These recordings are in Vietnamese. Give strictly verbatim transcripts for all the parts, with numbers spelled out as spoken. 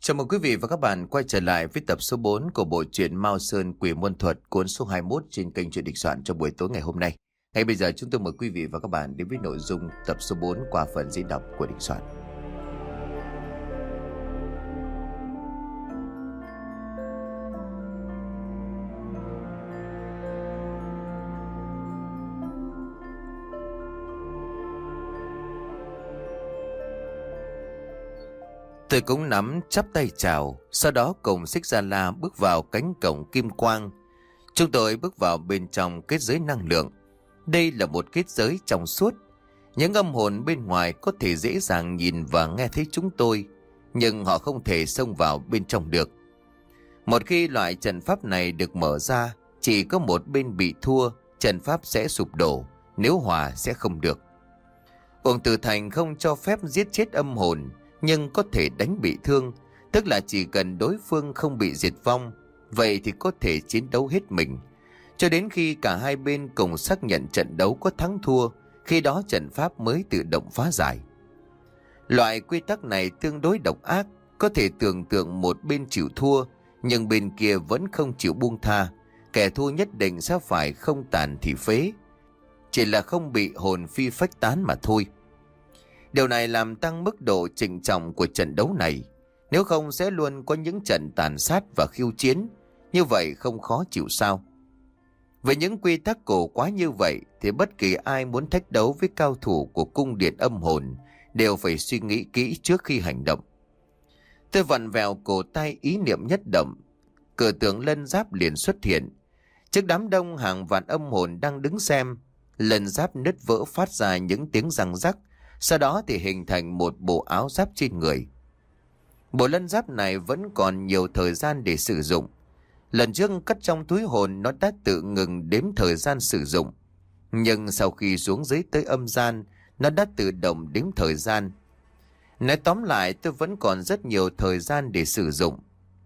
Chào mừng quý vị và các bạn quay trở lại với tập số bốn của bộ truyện Mao Sơn Quỷ Môn Thuật, cuốn số hai mươi mốt trên kênh Truyện Địch Soạn trong buổi tối ngày hôm nay. Ngay bây giờ chúng tôi mời quý vị và các bạn đến với nội dung tập số bốn qua phần diễn đọc của Địch Soạn. Tôi cũng nắm chắp tay chào, sau đó cùng Xích Gia La bước vào cánh cổng kim quang. Chúng tôi bước vào bên trong kết giới năng lượng. Đây là một kết giới trong suốt. Những âm hồn bên ngoài có thể dễ dàng nhìn và nghe thấy chúng tôi, nhưng họ không thể xông vào bên trong được. Một khi loại trận pháp này được mở ra, chỉ có một bên bị thua, trận pháp sẽ sụp đổ, nếu hòa sẽ không được. Uổng Tử Thành không cho phép giết chết âm hồn, nhưng có thể đánh bị thương, tức là chỉ cần đối phương không bị diệt vong, vậy thì có thể chiến đấu hết mình. Cho đến khi cả hai bên cùng xác nhận trận đấu có thắng thua, khi đó trận pháp mới tự động phá giải. Loại quy tắc này tương đối độc ác, có thể tưởng tượng một bên chịu thua, nhưng bên kia vẫn không chịu buông tha, kẻ thua nhất định sẽ phải không tàn thì phế, chỉ là không bị hồn phi phách tán mà thôi. Điều này làm tăng mức độ trịnh trọng của trận đấu này. Nếu không sẽ luôn có những trận tàn sát và khiêu chiến, như vậy không khó chịu sao. Với những quy tắc cổ quá như vậy thì bất kỳ ai muốn thách đấu với cao thủ của cung điện âm hồn đều phải suy nghĩ kỹ trước khi hành động. Tôi vặn vẹo cổ tay, ý niệm nhất động, cửa tướng lân giáp liền xuất hiện. Trước đám đông hàng vạn âm hồn đang đứng xem, lân giáp nứt vỡ phát ra những tiếng răng rắc. Sau đó thì hình thành một bộ áo giáp trên người. Bộ lân giáp này vẫn còn nhiều thời gian để sử dụng. Lần trước cất trong túi hồn nó đã tự ngừng đếm thời gian sử dụng. Nhưng sau khi xuống dưới tới âm gian, nó đã tự động đếm thời gian. Nói tóm lại, tôi vẫn còn rất nhiều thời gian để sử dụng.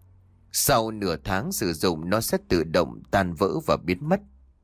Sau nửa tháng sử dụng, nó sẽ tự động tan vỡ và biến mất.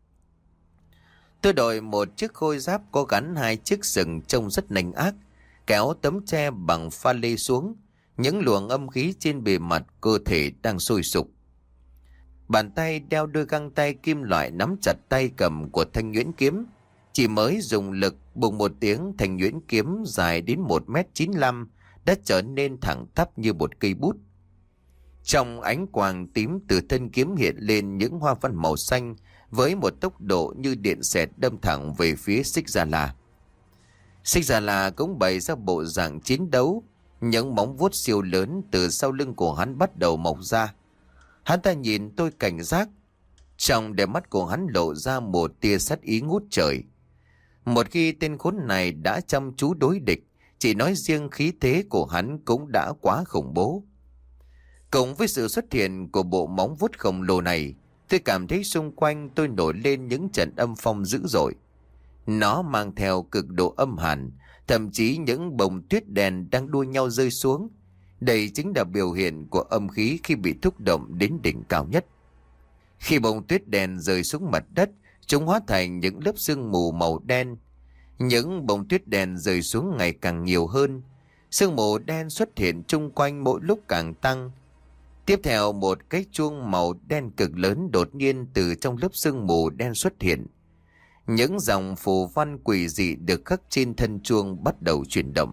Tôi đội một chiếc khôi giáp có gắn hai chiếc sừng trông rất nanh ác, kéo tấm tre bằng pha lê xuống, những luồng âm khí trên bề mặt cơ thể đang sôi sục. Bàn tay đeo đôi găng tay kim loại nắm chặt tay cầm của thanh nhuyễn kiếm, chỉ mới dùng lực bùng một tiếng, thanh nhuyễn kiếm dài đến một mét chín mươi lăm đã trở nên thẳng tắp như một cây bút. Trong ánh quang tím từ thân kiếm hiện lên những hoa văn màu xanh, với một tốc độ như điện xẹt đâm thẳng về phía Xích Gia La. Xích Gia La cũng bày ra bộ dạng chiến đấu, những móng vuốt siêu lớn từ sau lưng của hắn bắt đầu mọc ra. Hắn ta nhìn tôi cảnh giác, trong đôi mắt của hắn lộ ra một tia sát ý ngút trời. Một khi tên khốn này đã chăm chú đối địch, chỉ nói riêng khí thế của hắn cũng đã quá khủng bố. Cùng với sự xuất hiện của bộ móng vuốt khổng lồ này, tôi cảm thấy xung quanh tôi nổi lên những trận âm phong dữ dội. Nó mang theo cực độ âm hàn, thậm chí những bông tuyết đen đang đua nhau rơi xuống. Đây chính là biểu hiện của âm khí khi bị thúc động đến đỉnh cao nhất. Khi bông tuyết đen rơi xuống mặt đất, chúng hóa thành những lớp sương mù màu đen. Những bông tuyết đen rơi xuống ngày càng nhiều hơn. Sương mù đen xuất hiện chung quanh mỗi lúc càng tăng. Tiếp theo một cái chuông màu đen cực lớn đột nhiên từ trong lớp sương mù đen xuất hiện. Những dòng phù văn quỷ dị được khắc trên thân chuông bắt đầu chuyển động.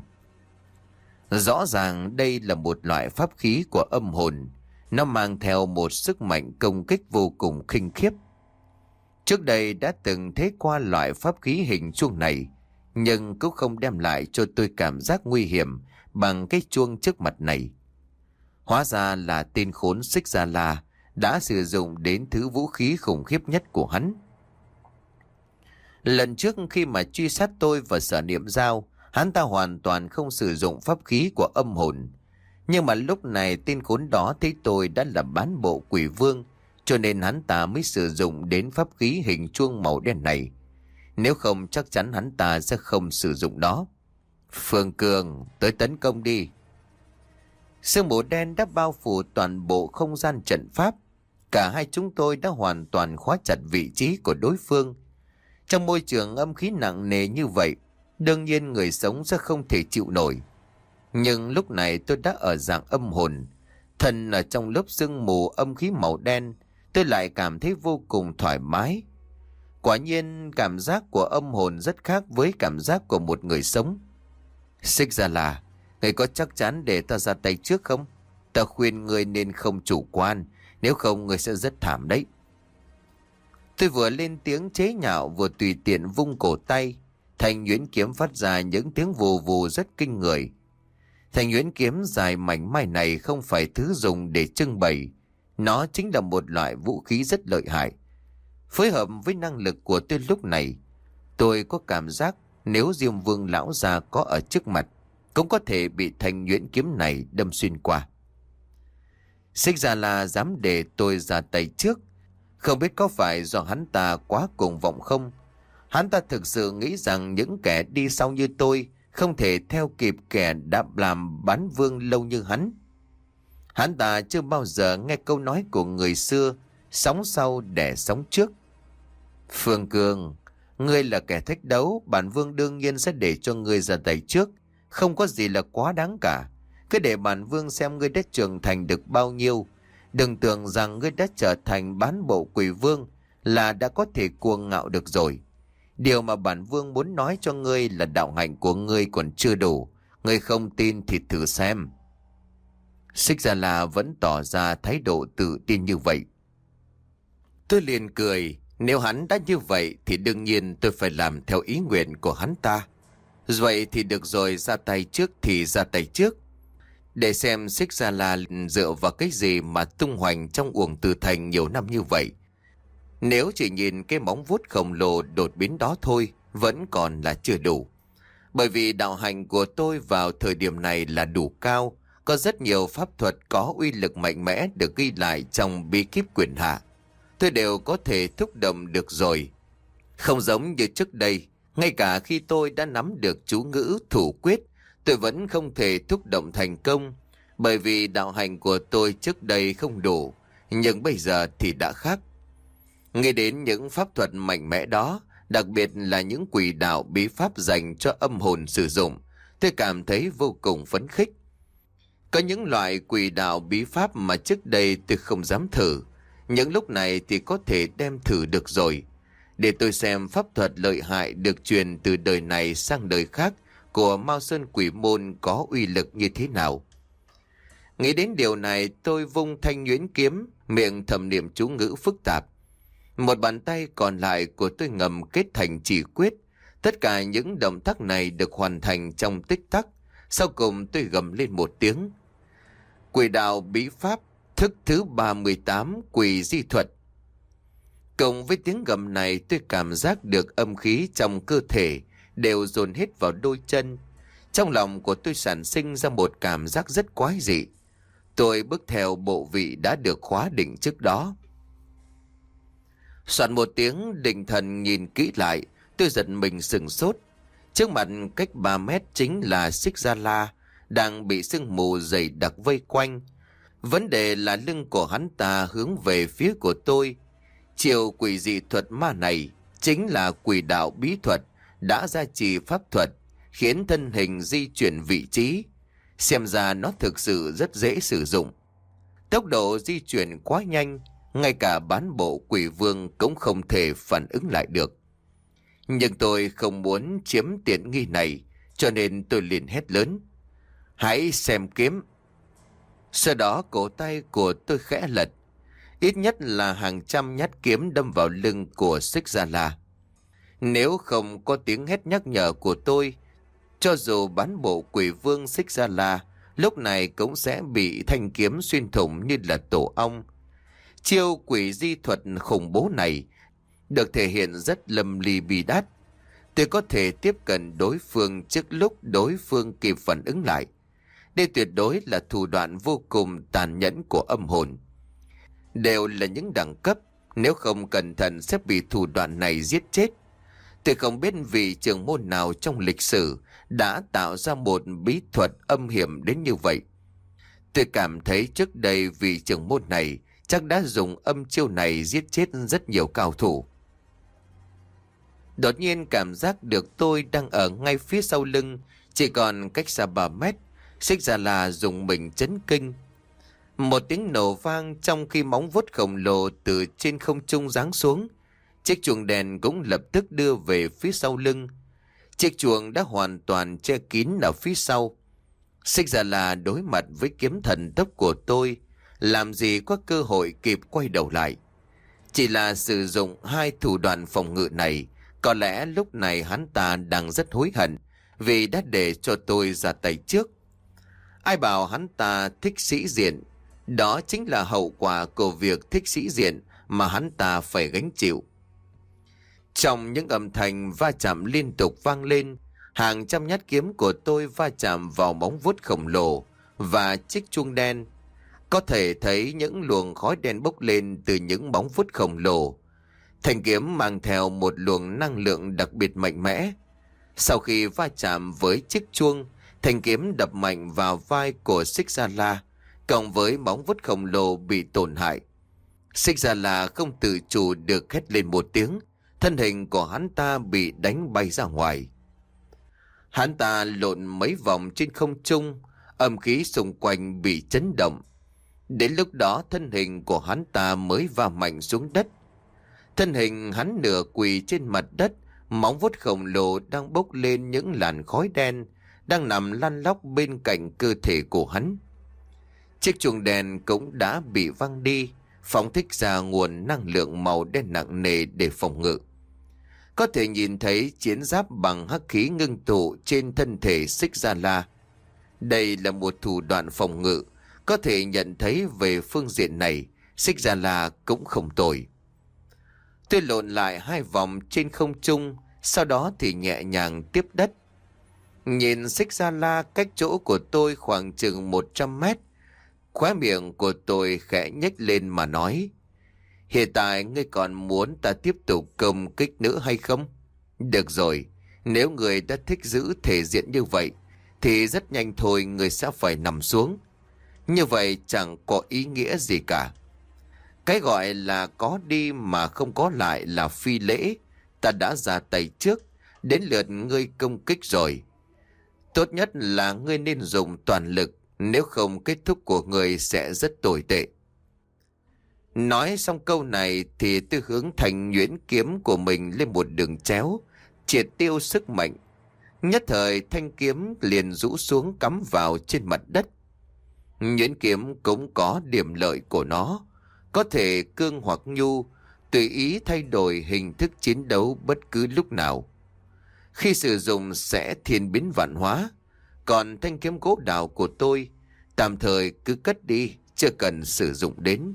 Rõ ràng đây là một loại pháp khí của âm hồn. Nó mang theo một sức mạnh công kích vô cùng khinh khiếp. Trước đây đã từng thấy qua loại pháp khí hình chuông này, nhưng cũng không đem lại cho tôi cảm giác nguy hiểm bằng cái chuông trước mặt này. Hóa ra là tên khốn Xích Gia La đã sử dụng đến thứ vũ khí khủng khiếp nhất của hắn. Lần trước khi mà truy sát tôi và Sở Niệm Giao, hắn ta hoàn toàn không sử dụng pháp khí của âm hồn. Nhưng mà lúc này tên khốn đó thấy tôi đã là bán bộ quỷ vương, cho nên hắn ta mới sử dụng đến pháp khí hình chuông màu đen này. Nếu không chắc chắn hắn ta sẽ không sử dụng nó. Phương Cường, tới tấn công đi. Sương mù đen đã bao phủ toàn bộ không gian trận pháp. Cả hai chúng tôi đã hoàn toàn khóa chặt vị trí của đối phương. Trong môi trường âm khí nặng nề như vậy, đương nhiên người sống sẽ không thể chịu nổi. Nhưng lúc này tôi đã ở dạng âm hồn. Thân ở trong lớp sương mù âm khí màu đen, tôi lại cảm thấy vô cùng thoải mái. Quả nhiên cảm giác của âm hồn rất khác với cảm giác của một người sống. Xích Ra là, người có chắc chắn để ta ra tay trước không? Ta khuyên người nên không chủ quan, nếu không người sẽ rất thảm đấy. Tôi vừa lên tiếng chế nhạo vừa tùy tiện vung cổ tay. Thanh nhuyễn kiếm phát ra những tiếng vù vù rất kinh người. Thanh nhuyễn kiếm dài mảnh mai này không phải thứ dùng để trưng bày. Nó chính là một loại vũ khí rất lợi hại. Phối hợp với năng lực của tôi lúc này, tôi có cảm giác nếu Diêm Vương lão già có ở trước mặt, cũng có thể bị thanh nhuyễn kiếm này đâm xuyên qua. Xích Ra là dám để tôi ra tay trước. Không biết có phải do hắn ta quá cuồng vọng không? Hắn ta thực sự nghĩ rằng những kẻ đi sau như tôi không thể theo kịp kẻ đã làm bán vương lâu như hắn. Hắn ta chưa bao giờ nghe câu nói của người xưa, sóng sau để sóng trước. Phương Cương, ngươi là kẻ thách đấu, bản vương đương nhiên sẽ để cho ngươi ra tay trước. Không có gì là quá đáng cả. Cứ để bản vương xem ngươi đã trưởng thành được bao nhiêu. Đừng tưởng rằng ngươi đã trở thành bán bộ quỷ vương là đã có thể cuồng ngạo được rồi. Điều mà bản vương muốn nói cho ngươi là đạo hạnh của ngươi còn chưa đủ. Ngươi không tin thì thử xem. Xích Ra La vẫn tỏ ra thái độ tự tin như vậy. Tôi liền cười. Nếu hắn đã như vậy thì đương nhiên tôi phải làm theo ý nguyện của hắn ta. Vậy thì được rồi, ra tay trước thì ra tay trước. Để xem Xích Ra La dựa vào cái gì mà tung hoành trong uổng Từ Thành nhiều năm như vậy. Nếu chỉ nhìn cái móng vuốt khổng lồ đột biến đó thôi, vẫn còn là chưa đủ. Bởi vì đạo hành của tôi vào thời điểm này là đủ cao, có rất nhiều pháp thuật có uy lực mạnh mẽ được ghi lại trong bí kíp quyền hạ. Tôi đều có thể thúc động được rồi. Không giống như trước đây, ngay cả khi tôi đã nắm được chú ngữ thủ quyết, tôi vẫn không thể thúc động thành công, bởi vì đạo hành của tôi trước đây không đủ, nhưng bây giờ thì đã khác. Nghe đến những pháp thuật mạnh mẽ đó, đặc biệt là những quỷ đạo bí pháp dành cho âm hồn sử dụng, tôi cảm thấy vô cùng phấn khích. Có những loại quỷ đạo bí pháp mà trước đây tôi không dám thử, những lúc này thì có thể đem thử được rồi. Để tôi xem pháp thuật lợi hại được truyền từ đời này sang đời khác của Mao Sơn Quỷ Môn có uy lực như thế nào. Nghĩ đến điều này, tôi vung thanh nhuyễn kiếm, miệng thầm niệm chú ngữ phức tạp. Một bàn tay còn lại của tôi ngầm kết thành chỉ quyết. Tất cả những động tác này được hoàn thành trong tích tắc. Sau cùng tôi gầm lên một tiếng. Quỷ đạo bí pháp thức thứ ba mươi tám, quỷ di thuật. Cộng với tiếng gầm này, tôi cảm giác được âm khí trong cơ thể đều dồn hết vào đôi chân. Trong lòng của tôi sản sinh ra một cảm giác rất quái dị. Tôi bước theo bộ vị đã được khóa định trước đó. Soạn một tiếng, định thần nhìn kỹ lại, tôi giật mình sừng sốt. Trước mặt cách ba mét chính là Xích Ra La, đang bị sương mù dày đặc vây quanh. Vấn đề là lưng của hắn ta hướng về phía của tôi. Chiều quỷ dị thuật ma này chính là quỷ đạo bí thuật đã gia trì pháp thuật, khiến thân hình di chuyển vị trí. Xem ra nó thực sự rất dễ sử dụng. Tốc độ di chuyển quá nhanh, ngay cả bán bộ quỷ vương cũng không thể phản ứng lại được. Nhưng tôi không muốn chiếm tiện nghi này, cho nên tôi liền hét lớn. Hãy xem kiếm. Sau đó cổ tay của tôi khẽ lật. Ít nhất là hàng trăm nhát kiếm đâm vào lưng của Xích Ra La. Nếu không có tiếng hét nhắc nhở của tôi, cho dù bán bộ quỷ vương Xích Ra La lúc này cũng sẽ bị thanh kiếm xuyên thủng như là tổ ong. Chiêu quỷ di thuật khủng bố này được thể hiện rất lâm ly bi đát. Tôi có thể tiếp cận đối phương trước lúc đối phương kịp phản ứng lại. Đây tuyệt đối là thủ đoạn vô cùng tàn nhẫn của âm hồn. Đều là những đẳng cấp, nếu không cẩn thận sẽ bị thủ đoạn này giết chết. Tôi không biết vị trưởng môn nào trong lịch sử đã tạo ra một bí thuật âm hiểm đến như vậy. Tôi cảm thấy trước đây vị trưởng môn này chắc đã dùng âm chiêu này giết chết rất nhiều cao thủ. Đột nhiên cảm giác được tôi đang ở ngay phía sau lưng, chỉ còn cách xa ba mét. Xích Ra La dùng mình chấn kinh. Một tiếng nổ vang trong khi móng vuốt khổng lồ từ trên không trung giáng xuống. Chiếc chuông đèn cũng lập tức đưa về phía sau lưng. Chiếc chuông đã hoàn toàn che kín ở phía sau. Xích Già La đối mặt với kiếm thần tốc của tôi, làm gì có cơ hội kịp quay đầu lại. Chỉ là sử dụng hai thủ đoạn phòng ngự này, có lẽ lúc này hắn ta đang rất hối hận vì đã để cho tôi ra tay trước. Ai bảo hắn ta thích sĩ diện, đó chính là hậu quả của việc thích sĩ diện mà hắn ta phải gánh chịu. Trong những âm thanh va chạm liên tục vang lên, hàng trăm nhát kiếm của tôi va chạm vào móng vuốt khổng lồ và chiếc chuông đen. Có thể thấy những luồng khói đen bốc lên từ những móng vuốt khổng lồ. Thanh kiếm mang theo một luồng năng lượng đặc biệt mạnh mẽ. Sau khi va chạm với chiếc chuông, thanh kiếm đập mạnh vào vai của Xích Gia La, cộng với móng vuốt khổng lồ bị tổn hại. Xích Gia La không tự chủ được hét lên một tiếng, thân hình của hắn ta bị đánh bay ra ngoài. Hắn ta lộn mấy vòng trên không trung, âm khí xung quanh bị chấn động. Đến lúc đó thân hình của hắn ta mới va mạnh xuống đất. Thân hình hắn nửa quỳ trên mặt đất, móng vuốt khổng lồ đang bốc lên những làn khói đen, đang nằm lăn lóc bên cạnh cơ thể của hắn. Chiếc chuông đèn cũng đã bị văng đi, phóng thích ra nguồn năng lượng màu đen nặng nề để phòng ngự. Có thể nhìn thấy chiến giáp bằng hắc khí ngưng tụ trên thân thể Xích Gia La. Đây là một thủ đoạn phòng ngự, có thể nhận thấy về phương diện này, Xích Gia La cũng không tồi. Tôi lộn lại hai vòng trên không trung, sau đó thì nhẹ nhàng tiếp đất. Nhìn Xích Gia La cách chỗ của tôi khoảng chừng một trăm mét, khóe miệng của tôi khẽ nhếch lên mà nói: "Hiện tại ngươi còn muốn ta tiếp tục công kích nữa hay không? Được rồi, nếu ngươi đã thích giữ thể diện như vậy, thì rất nhanh thôi ngươi sẽ phải nằm xuống. Như vậy chẳng có ý nghĩa gì cả. Cái gọi là có đi mà không có lại là phi lễ. Ta đã ra tay trước, đến lượt ngươi công kích rồi. Tốt nhất là ngươi nên dùng toàn lực, nếu không kết thúc của ngươi sẽ rất tồi tệ." Nói xong câu này thì tôi hướng thành nhuyễn kiếm của mình lên một đường chéo, triệt tiêu sức mạnh. Nhất thời thanh kiếm liền rũ xuống cắm vào trên mặt đất. Nhuyễn kiếm cũng có điểm lợi của nó, có thể cương hoặc nhu, tùy ý thay đổi hình thức chiến đấu bất cứ lúc nào. Khi sử dụng sẽ thiên biến vạn hóa. Còn thanh kiếm gỗ đào của tôi, tạm thời cứ cất đi, chưa cần sử dụng đến.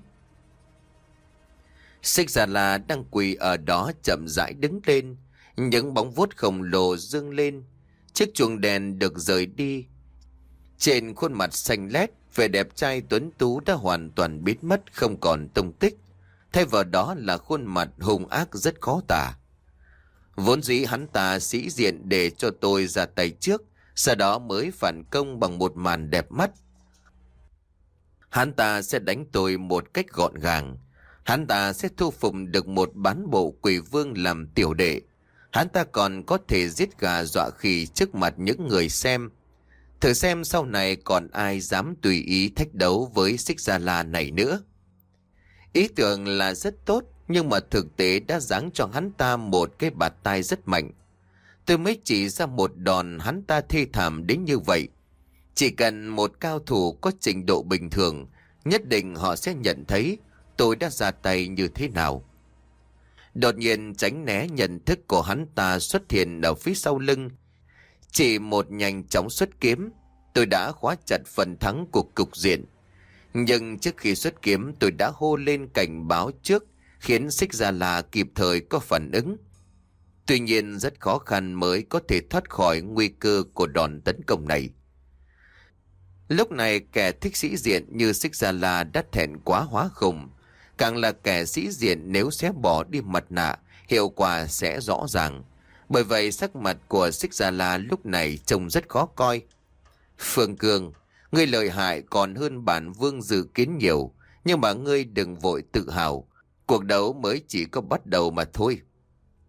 Xích Gia La đang quỳ ở đó chậm rãi đứng lên, những bóng vuốt khổng lồ dương lên. Chiếc chuông đèn được rời đi. Trên khuôn mặt xanh lét, vẻ đẹp trai tuấn tú đã hoàn toàn biến mất, không còn tông tích. Thay vào đó là khuôn mặt hung ác rất khó tả. Vốn dĩ hắn ta sĩ diện để cho tôi ra tay trước, sau đó mới phản công bằng một màn đẹp mắt. Hắn ta sẽ đánh tôi một cách gọn gàng. Hắn ta sẽ thu phục được một bán bộ quỷ vương làm tiểu đệ. Hắn ta còn có thể giết gà dọa khỉ trước mặt những người xem. Thử xem sau này còn ai dám tùy ý thách đấu với Xích Gia La này nữa. Ý tưởng là rất tốt, nhưng mà thực tế đã giáng cho hắn ta một cái bạt tai rất mạnh. Tôi mới chỉ ra một đòn hắn ta thê thảm đến như vậy. Chỉ cần một cao thủ có trình độ bình thường, nhất định họ sẽ nhận thấy tôi đã ra tay như thế nào. Đột nhiên tránh né nhận thức của hắn ta xuất hiện ở phía sau lưng. Chỉ một nhanh chóng xuất kiếm, tôi đã khóa chặt phần thắng của cục diện. Nhưng trước khi xuất kiếm, tôi đã hô lên cảnh báo trước, khiến Xích Gia La kịp thời có phản ứng. Tuy nhiên rất khó khăn mới có thể thoát khỏi nguy cơ của đòn tấn công này. Lúc này kẻ thích sĩ diện như Xích Gia La đã thẹn quá hóa khùng. Càng là kẻ sĩ diện, nếu xé bỏ đi mặt nạ, hiệu quả sẽ rõ ràng. Bởi vậy sắc mặt của Xích Gia La lúc này trông rất khó coi. "Phương Cương, ngươi lợi hại còn hơn bản vương dự kiến nhiều, nhưng mà ngươi đừng vội tự hào. Cuộc đấu mới chỉ có bắt đầu mà thôi."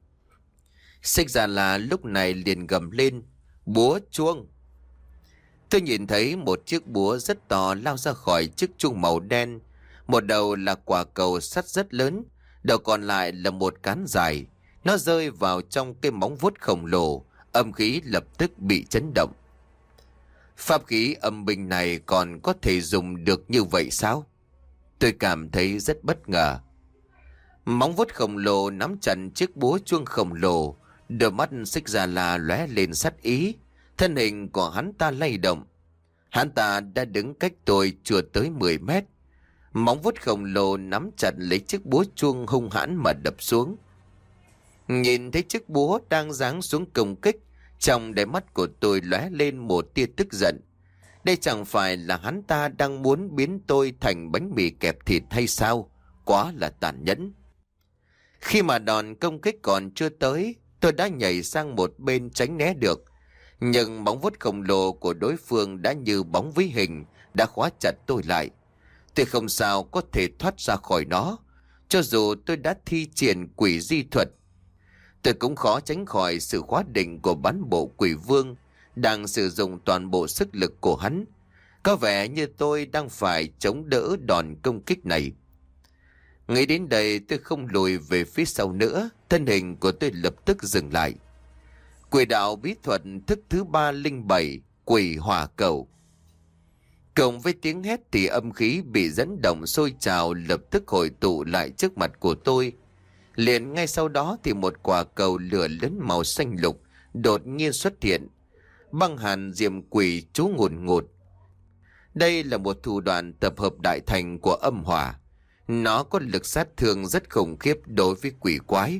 Xích Gia La lúc này liền gầm lên: "Búa chuông!" Tôi nhìn thấy một chiếc búa rất to lao ra khỏi chiếc chuông màu đen. Một đầu là quả cầu sắt rất lớn, đầu còn lại là một cán dài. Nó rơi vào trong cái móng vuốt khổng lồ, âm khí lập tức bị chấn động. Pháp khí âm binh này còn có thể dùng được như vậy sao? Tôi cảm thấy rất bất ngờ. Móng vuốt khổng lồ nắm chặt chiếc búa chuông khổng lồ, đôi mắt Xích Già La lóe lên sát ý, thân hình của hắn ta lay động. Hắn ta đã đứng cách tôi chưa tới mười mét. Móng vuốt khổng lồ nắm chặt lấy chiếc búa chuông hung hãn mà đập xuống. Nhìn thấy chiếc búa đang giáng xuống công kích, trong đáy mắt của tôi lóe lên một tia tức giận. Đây chẳng phải là hắn ta đang muốn biến tôi thành bánh mì kẹp thịt hay sao? Quá là tàn nhẫn. Khi mà đòn công kích còn chưa tới, tôi đã nhảy sang một bên tránh né được. Nhưng móng vuốt khổng lồ của đối phương đã như bóng với hình, đã khóa chặt tôi lại. Tôi không sao có thể thoát ra khỏi nó. Cho dù tôi đã thi triển quỷ di thuật, tôi cũng khó tránh khỏi sự khóa định của bán bộ quỷ vương đang sử dụng toàn bộ sức lực của hắn. Có vẻ như tôi đang phải chống đỡ đòn công kích này. Nghĩ đến đây tôi không lùi về phía sau nữa, thân hình của tôi lập tức dừng lại. Quỷ đạo bí thuật thức thứ ba linh bảy, quỷ hỏa cầu. Cộng với tiếng hét thì âm khí bị dẫn động sôi trào lập tức hội tụ lại trước mặt của tôi. Liền ngay sau đó thì một quả cầu lửa lớn màu xanh lục đột nhiên xuất hiện. Băng hàn diệm quỷ chú ngùn ngụt. Đây là một thủ đoạn tập hợp đại thành của âm hỏa. Nó có lực sát thương rất khủng khiếp đối với quỷ quái.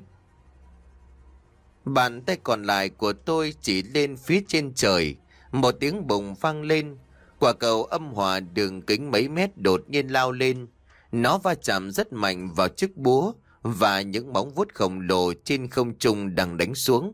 Bàn tay còn lại của tôi chỉ lên phía trên trời. Một tiếng bùng vang lên. Quả cầu âm hỏa đường kính mấy mét đột nhiên lao lên. Nó va chạm rất mạnh vào chiếc búa và những móng vuốt khổng lồ trên không trung đang đánh xuống.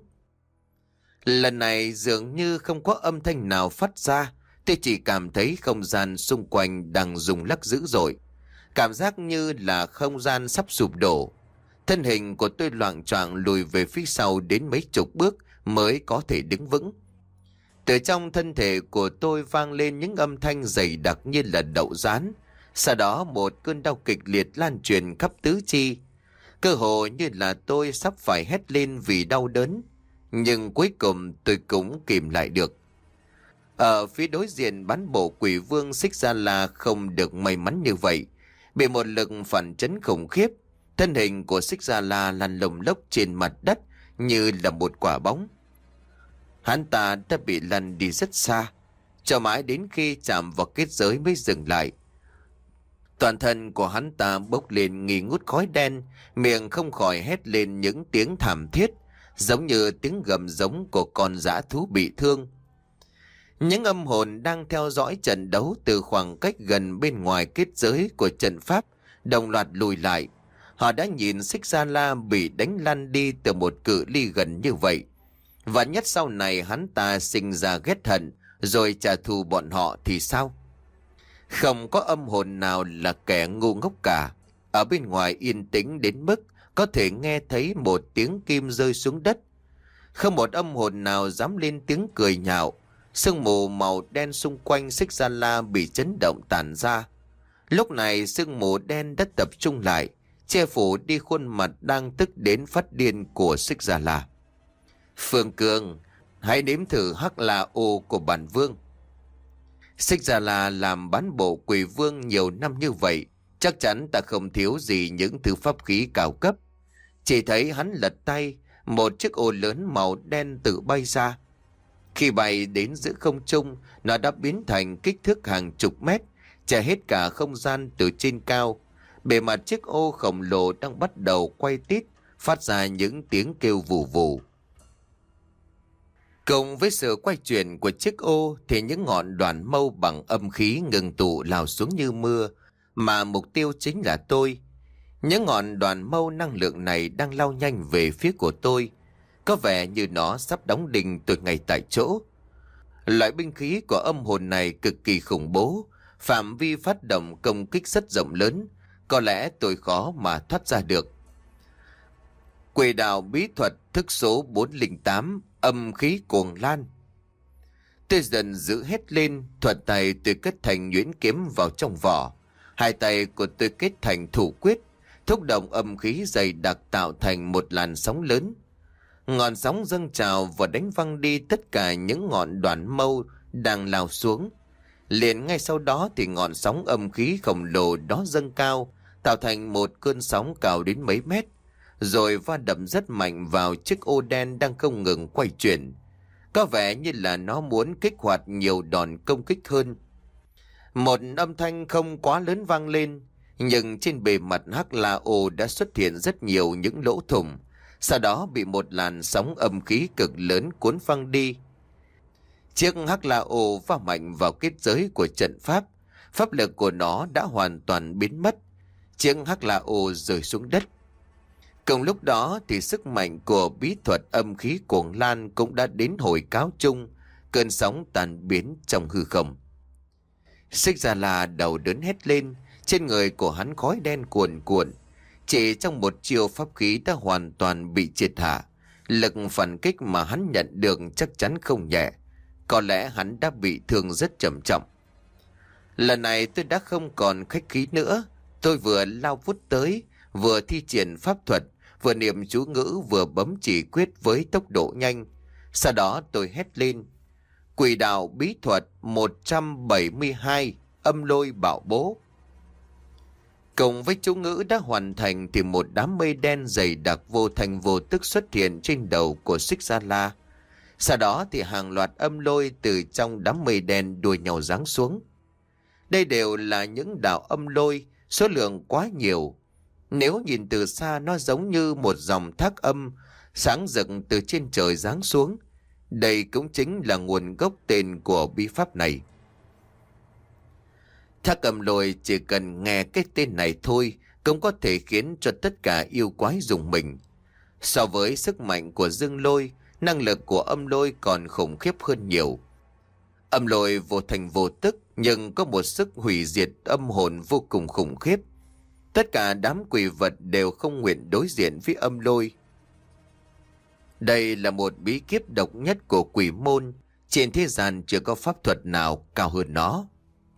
Lần này dường như không có âm thanh nào phát ra. Tôi chỉ cảm thấy không gian xung quanh đang rung lắc dữ dội. Cảm giác như là không gian sắp sụp đổ. Thân hình của tôi loạng choạng lùi về phía sau đến mấy chục bước mới có thể đứng vững. Từ trong thân thể của tôi vang lên những âm thanh dày đặc như là đậu rán. Sau đó một cơn đau kịch liệt lan truyền khắp tứ chi. Cơ hồ như là tôi sắp phải hét lên vì đau đớn. Nhưng cuối cùng tôi cũng kìm lại được. Ở phía đối diện bán bộ quỷ vương Xích Già La không được may mắn như vậy. Bị một lực phản chấn khủng khiếp, thân hình của Xích Già La lăn lồng lốc trên mặt đất như là một quả bóng. Hắn ta đã bị lăn đi rất xa, cho mãi đến khi chạm vào kết giới mới dừng lại. Toàn thân của hắn ta bốc lên nghi ngút khói đen, miệng không khỏi hét lên những tiếng thảm thiết, giống như tiếng gầm giống của con dã thú bị thương. Những âm hồn đang theo dõi trận đấu từ khoảng cách gần bên ngoài kết giới của trận pháp đồng loạt lùi lại. Họ đã nhìn Xích Già La bị đánh lăn đi từ một cự ly gần như vậy. Và nhất sau này hắn ta sinh ra ghét hận rồi trả thù bọn họ thì sao? Không có âm hồn nào là kẻ ngu ngốc cả. Ở bên ngoài yên tĩnh đến mức có thể nghe thấy một tiếng kim rơi xuống đất. Không một âm hồn nào dám lên tiếng cười nhạo. Sương mù màu đen xung quanh Xích Già La bị chấn động tản ra. Lúc này sương mù đen đã tập trung lại, che phủ đi khuôn mặt đang tức đến phát điên của Xích Già La. Phương Cương, hãy nếm thử hắc la ô của bản vương. Xích Già La làm bán bộ quỷ vương nhiều năm như vậy, chắc chắn ta không thiếu gì những thứ pháp khí cao cấp. Chỉ thấy hắn lật tay, một chiếc ô lớn màu đen tự bay ra. Khi bay đến giữa không trung, nó đã biến thành kích thước hàng chục mét, che hết cả không gian từ trên cao. Bề mặt chiếc ô khổng lồ đang bắt đầu quay tít, phát ra những tiếng kêu vù vù. Cùng với sự quay chuyển của chiếc ô thì những ngọn đoàn mâu bằng âm khí ngừng tụ lao xuống như mưa, mà mục tiêu chính là tôi. Những ngọn đoàn mâu năng lượng này đang lao nhanh về phía của tôi. Có vẻ như nó sắp đóng đinh tôi ngay tại chỗ. Loại binh khí của âm hồn này cực kỳ khủng bố, phạm vi phát động công kích rất rộng lớn, có lẽ tôi khó mà thoát ra được. Quỷ đạo bí thuật thức số bốn không tám, âm khí cuồng lan. Tôi dần giữ hết lên, thuận tay tôi kết thành nhuyễn kiếm vào trong vỏ. Hai tay của tôi kết thành thủ quyết, thúc động âm khí dày đặc tạo thành một làn sóng lớn. Ngọn sóng dâng trào và đánh văng đi tất cả những ngọn đoàn mâu đang lao xuống. Liền ngay sau đó thì ngọn sóng âm khí khổng lồ đó dâng cao, tạo thành một cơn sóng cao đến mấy mét, rồi va đập rất mạnh vào chiếc ô đen đang không ngừng quay chuyển. Có vẻ như là nó muốn kích hoạt nhiều đòn công kích hơn. Một âm thanh không quá lớn vang lên, nhưng trên bề mặt hắc la ô đã xuất hiện rất nhiều những lỗ thủng, sau đó bị một làn sóng âm khí cực lớn cuốn phăng đi. Chiếc hắc la ô va mạnh vào kết giới của trận pháp, pháp lực của nó đã hoàn toàn biến mất. Chiếc hắc la ô rơi xuống đất. Cùng lúc đó thì sức mạnh của bí thuật âm khí cuồng lan cũng đã đến hồi cáo chung, cơn sóng tan biến trong hư không. Xích Gia La đầu đớn hét lên, trên người của hắn khói đen cuồn cuộn. Chỉ trong một chiêu pháp khí đã hoàn toàn bị triệt hạ. Lực phản kích mà hắn nhận được chắc chắn không nhẹ. Có lẽ hắn đã bị thương rất trầm trọng. Lần này tôi đã không còn khách khí nữa. Tôi vừa lao vút tới, vừa thi triển pháp thuật, vừa niệm chú ngữ, vừa bấm chỉ quyết với tốc độ nhanh. Sau đó tôi hét lên: Quỷ đạo bí thuật một trăm bảy mươi hai, âm lôi bảo bố. Cùng với chú ngữ đã hoàn thành thì một đám mây đen dày đặc vô thành vô tức xuất hiện trên đầu của Xích Gia La. Sau đó thì hàng loạt âm lôi từ trong đám mây đen đua nhau giáng xuống. Đây đều là những đạo âm lôi, số lượng quá nhiều. Nếu nhìn từ xa nó giống như một dòng thác âm sáng rực từ trên trời giáng xuống. Đây cũng chính là nguồn gốc tên của bí pháp này. Thác âm lôi chỉ cần nghe cái tên này thôi cũng có thể khiến cho tất cả yêu quái rùng mình. So với sức mạnh của dương lôi, năng lực của âm lôi còn khủng khiếp hơn nhiều. Âm lôi vô thành vô tức nhưng có một sức hủy diệt âm hồn vô cùng khủng khiếp. Tất cả đám quỷ vật đều không nguyện đối diện với âm lôi. Đây là một bí kíp độc nhất của quỷ môn, trên thế gian chưa có pháp thuật nào cao hơn nó.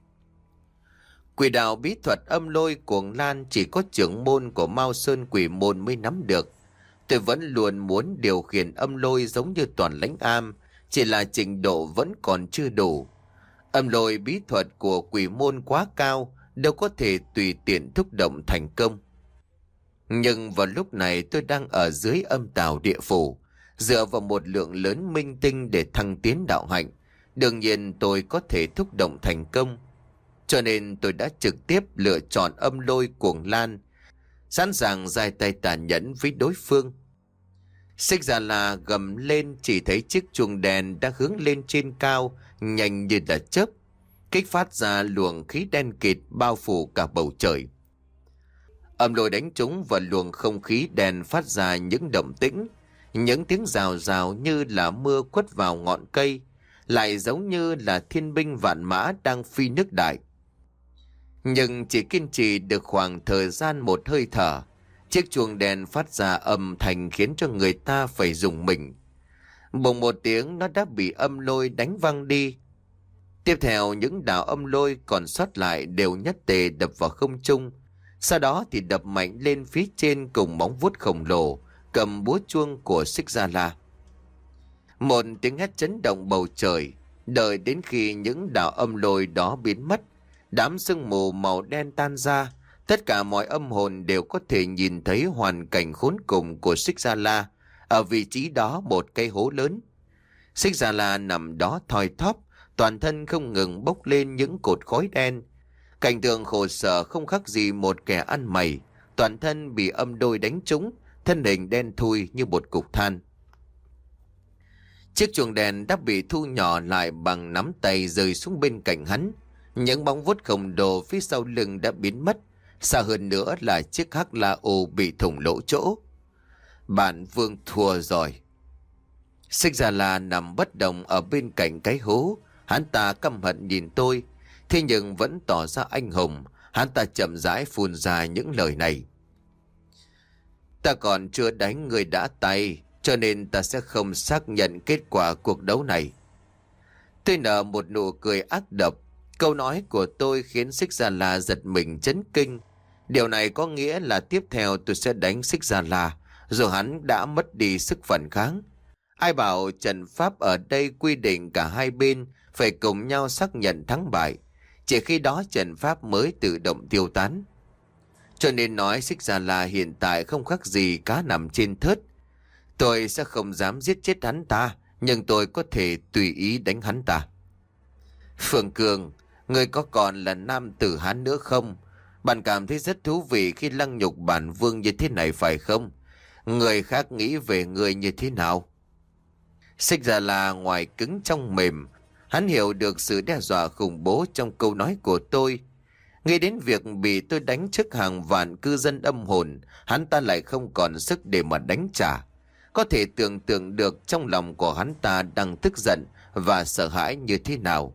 Quỷ đạo bí thuật âm lôi cuồng lan chỉ có trưởng môn của Mao Sơn quỷ môn mới nắm được. Tôi vẫn luôn muốn điều khiển âm lôi giống như Toàn Lãnh Am, chỉ là trình độ vẫn còn chưa đủ. Âm lôi bí thuật của quỷ môn quá cao, đâu có thể tùy tiện thúc động thành công. Nhưng vào lúc này tôi đang ở dưới âm tào địa phủ, dựa vào một lượng lớn minh tinh để thăng tiến đạo hạnh. Đương nhiên tôi có thể thúc động thành công. Cho nên tôi đã trực tiếp lựa chọn âm lôi cuồng lan, sẵn sàng giai tay tàn nhẫn với đối phương. Xích Gia La gầm lên, chỉ thấy chiếc chuông đèn đã hướng lên trên cao, nhanh như là chớp, kích phát ra luồng khí đen kịt bao phủ cả bầu trời. Âm lôi đánh trúng vào luồng không khí đèn phát ra những động tĩnh, những tiếng rào rào như là mưa quất vào ngọn cây, lại giống như là thiên binh vạn mã đang phi nước đại. Nhưng chỉ kiên trì được khoảng thời gian một hơi thở, chiếc chuông đèn phát ra âm thanh khiến cho người ta phải rùng mình. Bỗng một tiếng nó đã bị âm lôi đánh văng đi. Tiếp theo những đạo âm lôi còn sót lại đều nhất tề đập vào không trung, sau đó thì đập mạnh lên phía trên cùng móng vuốt khổng lồ cầm búa chuông của Xích Gia La. Một tiếng hét chấn động bầu trời. Đợi đến khi những đạo âm lôi đó biến mất, đám sương mù màu đen tan ra, tất cả mọi âm hồn đều có thể nhìn thấy hoàn cảnh khốn cùng của Xích Gia La. Ở vị trí đó một cây hố lớn, Xích Gia La nằm đó thoi thóp, toàn thân không ngừng bốc lên những cột khói đen. Cảnh tượng khổ sở không khác gì một kẻ ăn mày, toàn thân bị âm đôi đánh trúng, thân hình đen thui như một cục than. Chiếc chuông đèn đã bị thu nhỏ lại bằng nắm tay rơi xuống bên cạnh hắn. Những bóng vuốt khổng lồ phía sau lưng đã biến mất, xa hơn nữa là chiếc hắc la ô bị thủng lỗ chỗ. Bản vương thua rồi. Xích Gia La nằm bất động ở bên cạnh cái hố. Hắn ta căm hận nhìn tôi, thế nhưng vẫn tỏ ra anh hùng. Hắn ta chậm rãi phun ra những lời này: Ta còn chưa đánh người đã tay, cho nên ta sẽ không xác nhận kết quả cuộc đấu này. Tôi nở một nụ cười ác độc. Câu nói của tôi khiến Xích Gia La giật mình chấn kinh. Điều này có nghĩa là tiếp theo tôi sẽ đánh Xích Gia La, dù hắn đã mất đi sức phản kháng. Ai bảo trận pháp ở đây quy định cả hai bên phải cùng nhau xác nhận thắng bại. Chỉ khi đó trận pháp mới tự động tiêu tán. Cho nên nói Xích Gia La hiện tại không khác gì cá nằm trên thớt. Tôi sẽ không dám giết chết hắn ta, nhưng tôi có thể tùy ý đánh hắn ta. Phương Cường, người có còn là nam tử Hán nữa không? Bạn cảm thấy rất thú vị khi lăng nhục bản vương như thế này phải không? Người khác nghĩ về người như thế nào? Xích Gia La ngoài cứng trong mềm. Hắn hiểu được sự đe dọa khủng bố trong câu nói của tôi. Nghĩ đến việc bị tôi đánh trước hàng vạn cư dân âm hồn, hắn ta lại không còn sức để mà đánh trả. Có thể tưởng tượng được trong lòng của hắn ta đang tức giận và sợ hãi như thế nào.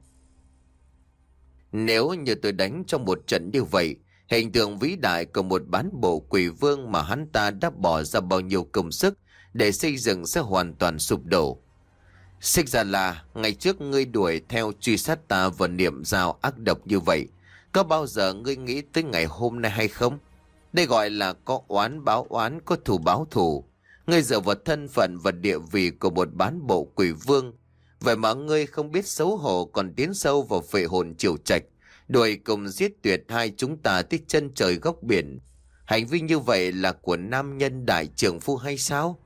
Nếu như tôi đánh trong một trận như vậy, hình tượng vĩ đại của một bán bộ quỷ vương mà hắn ta đã bỏ ra bao nhiêu công sức để xây dựng sẽ hoàn toàn sụp đổ. Xích Gia La, ngày trước ngươi đuổi theo truy sát ta và niệm dao ác độc như vậy, có bao giờ ngươi nghĩ tới ngày hôm nay hay không? Đây gọi là có oán báo oán, có thù báo thù. Ngươi dựa vào thân phận và địa vị của một bán bộ quỷ vương, vậy mà ngươi không biết xấu hổ còn tiến sâu vào phệ hồn triều trạch, đuổi cùng giết tuyệt hai chúng ta tới chân trời góc biển. Hành vi như vậy là của nam nhân đại trưởng phu hay sao?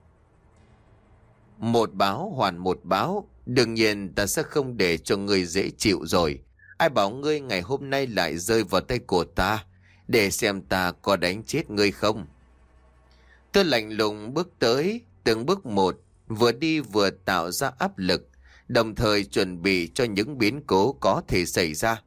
Một báo hoàn một báo, đương nhiên ta sẽ không để cho ngươi dễ chịu rồi. Ai bảo ngươi ngày hôm nay lại rơi vào tay của ta, để xem ta có đánh chết ngươi không. Tôi lạnh lùng bước tới, từng bước một, vừa đi vừa tạo ra áp lực, đồng thời chuẩn bị cho những biến cố có thể xảy ra.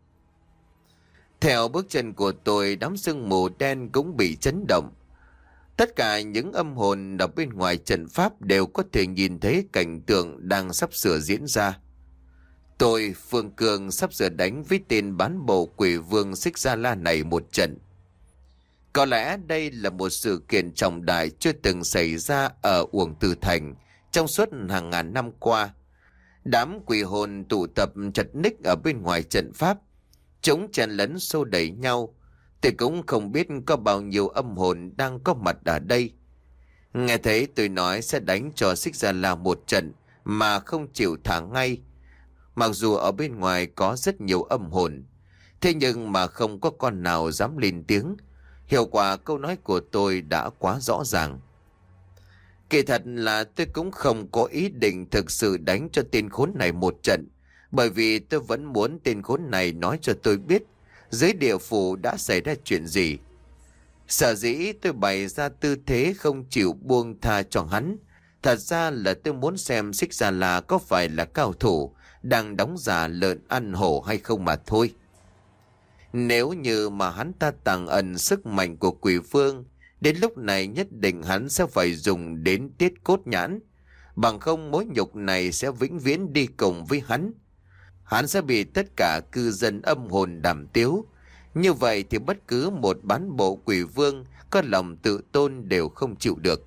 Theo bước chân của tôi, đám sương mù đen cũng bị chấn động. Tất cả những âm hồn ở bên ngoài trận pháp đều có thể nhìn thấy cảnh tượng đang sắp sửa diễn ra. Tôi, Phương Cường, sắp sửa đánh với tên bán bộ quỷ vương Xích Gia La này một trận. Có lẽ đây là một sự kiện trọng đại chưa từng xảy ra ở Uổng Từ Thành trong suốt hàng ngàn năm qua. Đám quỷ hồn tụ tập chật ních ở bên ngoài trận pháp, chúng chen lấn xô đẩy nhau. Tôi cũng không biết có bao nhiêu âm hồn đang có mặt ở đây. Nghe thấy tôi nói sẽ đánh cho Xích Gia La một trận mà không chịu thả ngay. Mặc dù ở bên ngoài có rất nhiều âm hồn, thế nhưng mà không có con nào dám lên tiếng. Hiệu quả câu nói của tôi đã quá rõ ràng. Kỳ thật là tôi cũng không có ý định thực sự đánh cho tên khốn này một trận, bởi vì tôi vẫn muốn tên khốn này nói cho tôi biết dưới địa phủ đã xảy ra chuyện gì. Sở dĩ tôi bày ra tư thế không chịu buông tha cho hắn, thật ra là tôi muốn xem Xích Gia La có phải là cao thủ đang đóng giả lợn ăn hổ hay không mà thôi. Nếu như mà hắn ta tàng ẩn sức mạnh của quỷ vương, đến lúc này nhất định hắn sẽ phải dùng đến tiết cốt nhãn. Bằng không mối nhục này sẽ vĩnh viễn đi cùng với hắn. Hắn sẽ bị tất cả cư dân âm hồn đàm tiếu. Như vậy thì bất cứ một bán bộ quỷ vương có lòng tự tôn đều không chịu được.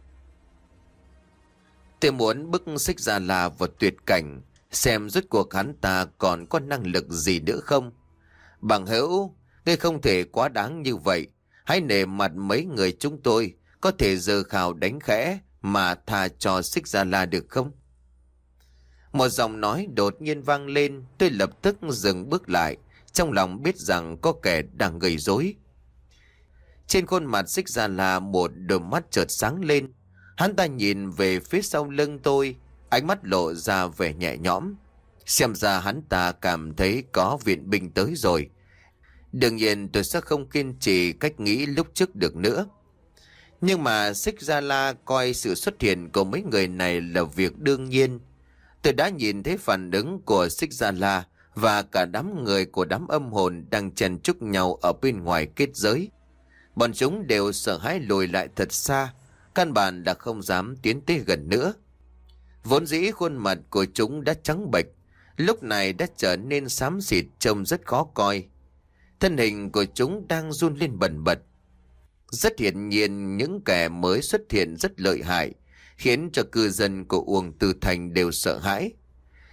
Tôi muốn bức Xích Gia La vào tuyệt cảnh, xem rốt cuộc hắn ta còn có năng lực gì nữa không. Bằng hữu, ngươi không thể quá đáng như vậy. Hãy nể mặt mấy người chúng tôi, có thể giơ khảo đánh khẽ mà tha cho Xích Gia La được không? Một giọng nói đột nhiên vang lên, tôi lập tức dừng bước lại, trong lòng biết rằng có kẻ đang gây rối. Trên khuôn mặt Xích Gia La một đôi mắt chợt sáng lên, hắn ta nhìn về phía sau lưng tôi, ánh mắt lộ ra vẻ nhẹ nhõm. Xem ra hắn ta cảm thấy có viện binh tới rồi. Đương nhiên tôi sẽ không kiên trì cách nghĩ lúc trước được nữa. Nhưng mà Xích Gia La coi sự xuất hiện của mấy người này là việc đương nhiên. Tôi đã nhìn thấy phản ứng của Xích Gia La và cả đám người của đám âm hồn đang chen chúc nhau ở bên ngoài kết giới. Bọn chúng đều sợ hãi lùi lại thật xa, căn bản là không dám tiến tới gần nữa. Vốn dĩ khuôn mặt của chúng đã trắng bệch, lúc này đã trở nên xám xịt, trông rất khó coi. Thân hình của chúng đang run lên bần bật. Rất hiển nhiên những kẻ mới xuất hiện rất lợi hại, khiến cho cư dân của Uổng Từ Thành đều sợ hãi.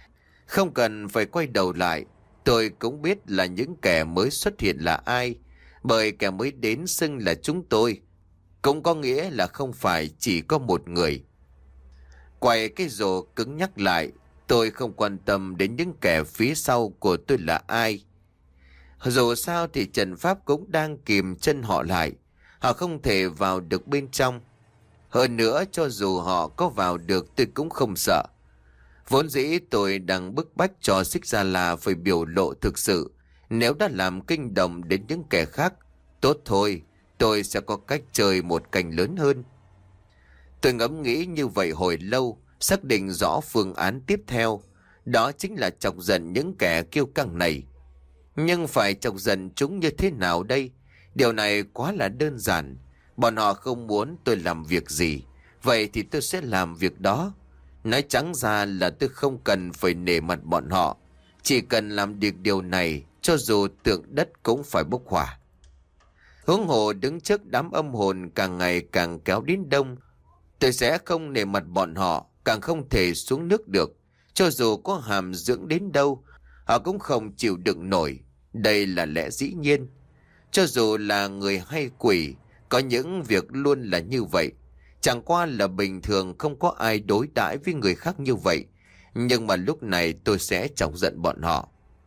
Không cần phải quay đầu lại, tôi cũng biết là những kẻ mới xuất hiện là ai, bởi kẻ mới đến xưng là chúng tôi, cũng có nghĩa là không phải chỉ có một người. Quay cái rổ cứng nhắc lại, tôi không quan tâm đến những kẻ phía sau của tôi là ai. Dù sao thì trận pháp cũng đang kìm chân họ lại, họ không thể vào được bên trong. Hơn nữa, cho dù họ có vào được tôi cũng không sợ. Vốn dĩ tôi đang bức bách cho Xích Gia La phải biểu lộ thực sự. Nếu đã làm kinh động đến những kẻ khác, tốt thôi, tôi sẽ có cách chơi một cảnh lớn hơn. Tôi ngẫm nghĩ như vậy hồi lâu, xác định rõ phương án tiếp theo. Đó chính là chọc giận những kẻ kiêu căng này. Nhưng phải chọc giận chúng như thế nào đây? Điều này quá là đơn giản. Bọn họ không muốn tôi làm việc gì, vậy thì tôi sẽ làm việc đó. Nói trắng ra là tôi không cần phải nể mặt bọn họ. Chỉ cần làm được điều này, cho dù tượng đất cũng phải bốc hỏa. Huống hồ đứng trước đám âm hồn càng ngày càng kéo đến đông, tôi sẽ không nể mặt bọn họ, càng không thể xuống nước được. Cho dù có hàm dưỡng đến đâu, họ cũng không chịu đựng nổi. Đây là lẽ dĩ nhiên. Cho dù là người hay quỷ, có những việc luôn là như vậy. Chẳng qua là bình thường không có ai đối đãi với người khác như vậy. Nhưng mà lúc này tôi sẽ chọc giận bọn họ.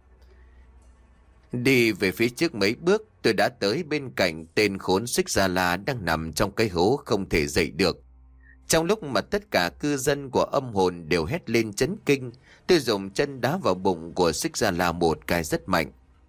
Đi về phía trước mấy bước, tôi đã tới bên cạnh tên khốn Xích Gia La đang nằm trong cái hố không thể dậy được. Trong lúc mà tất cả cư dân của âm hồn đều hét lên chấn kinh, tôi dùng chân đá vào bụng của Xích Gia La một cái rất mạnh.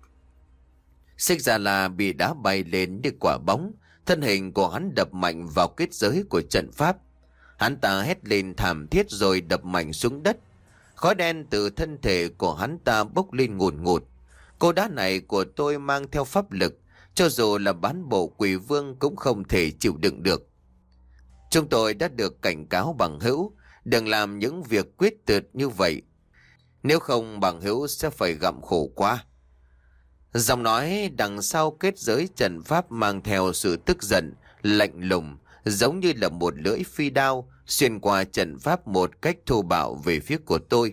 Xích Gia La bị đá bay lên như quả bóng, thân hình của hắn đập mạnh vào kết giới của trận pháp. Hắn ta hét lên thảm thiết rồi đập mạnh xuống đất. Khói đen từ thân thể của hắn ta bốc lên ngùn ngụt. Cô đá này của tôi mang theo pháp lực, cho dù là bán bộ quỷ vương cũng không thể chịu đựng được. Chúng tôi đã được cảnh cáo bằng hữu, đừng làm những việc quyết tuyệt như vậy. Nếu không bằng hữu sẽ phải gặm khổ quá. Giọng nói đằng sau kết giới trận pháp mang theo sự tức giận, lạnh lùng, giống như là một lưỡi phi đao xuyên qua trận pháp một cách thô bạo về phía của tôi.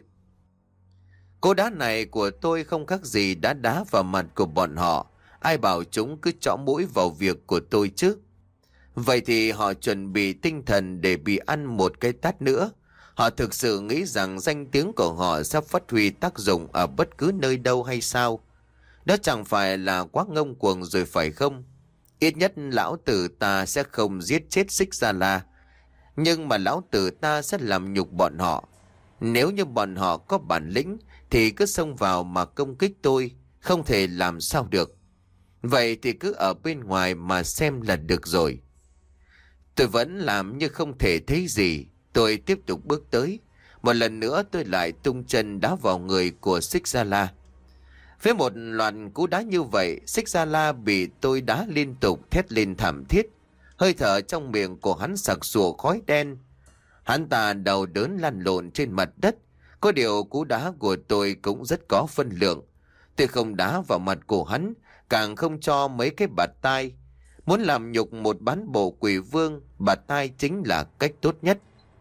Cô đá này của tôi không khác gì đá đá vào mặt của bọn họ. Ai bảo chúng cứ chõ mũi vào việc của tôi chứ? Vậy thì họ chuẩn bị tinh thần để bị ăn một cái tát nữa. Họ thực sự nghĩ rằng danh tiếng của họ sẽ phát huy tác dụng ở bất cứ nơi đâu hay sao? Đó chẳng phải là quá ngông cuồng rồi phải không? Ít nhất lão tử ta sẽ không giết chết Xích Gia La. Nhưng mà lão tử ta sẽ làm nhục bọn họ. Nếu như bọn họ có bản lĩnh thì cứ xông vào mà công kích tôi, không thể làm sao được. Vậy thì cứ ở bên ngoài mà xem là được rồi. Tôi vẫn làm như không thể thấy gì. Tôi tiếp tục bước tới. Một lần nữa tôi lại tung chân đá vào người của Xích Gia La. Với một loạt cú đá như vậy, Xích Gia La bị tôi đá liên tục thét lên thảm thiết. Hơi thở trong miệng của hắn sặc sụa khói đen. Hắn ta đau đớn lăn lộn trên mặt đất. Có điều cú đá của tôi cũng rất có phân lượng. Tôi không đá vào mặt của hắn, càng không cho mấy cái bạt tai. Muốn làm nhục một bán bộ quỷ vương, bạt tai chính là cách tốt nhất.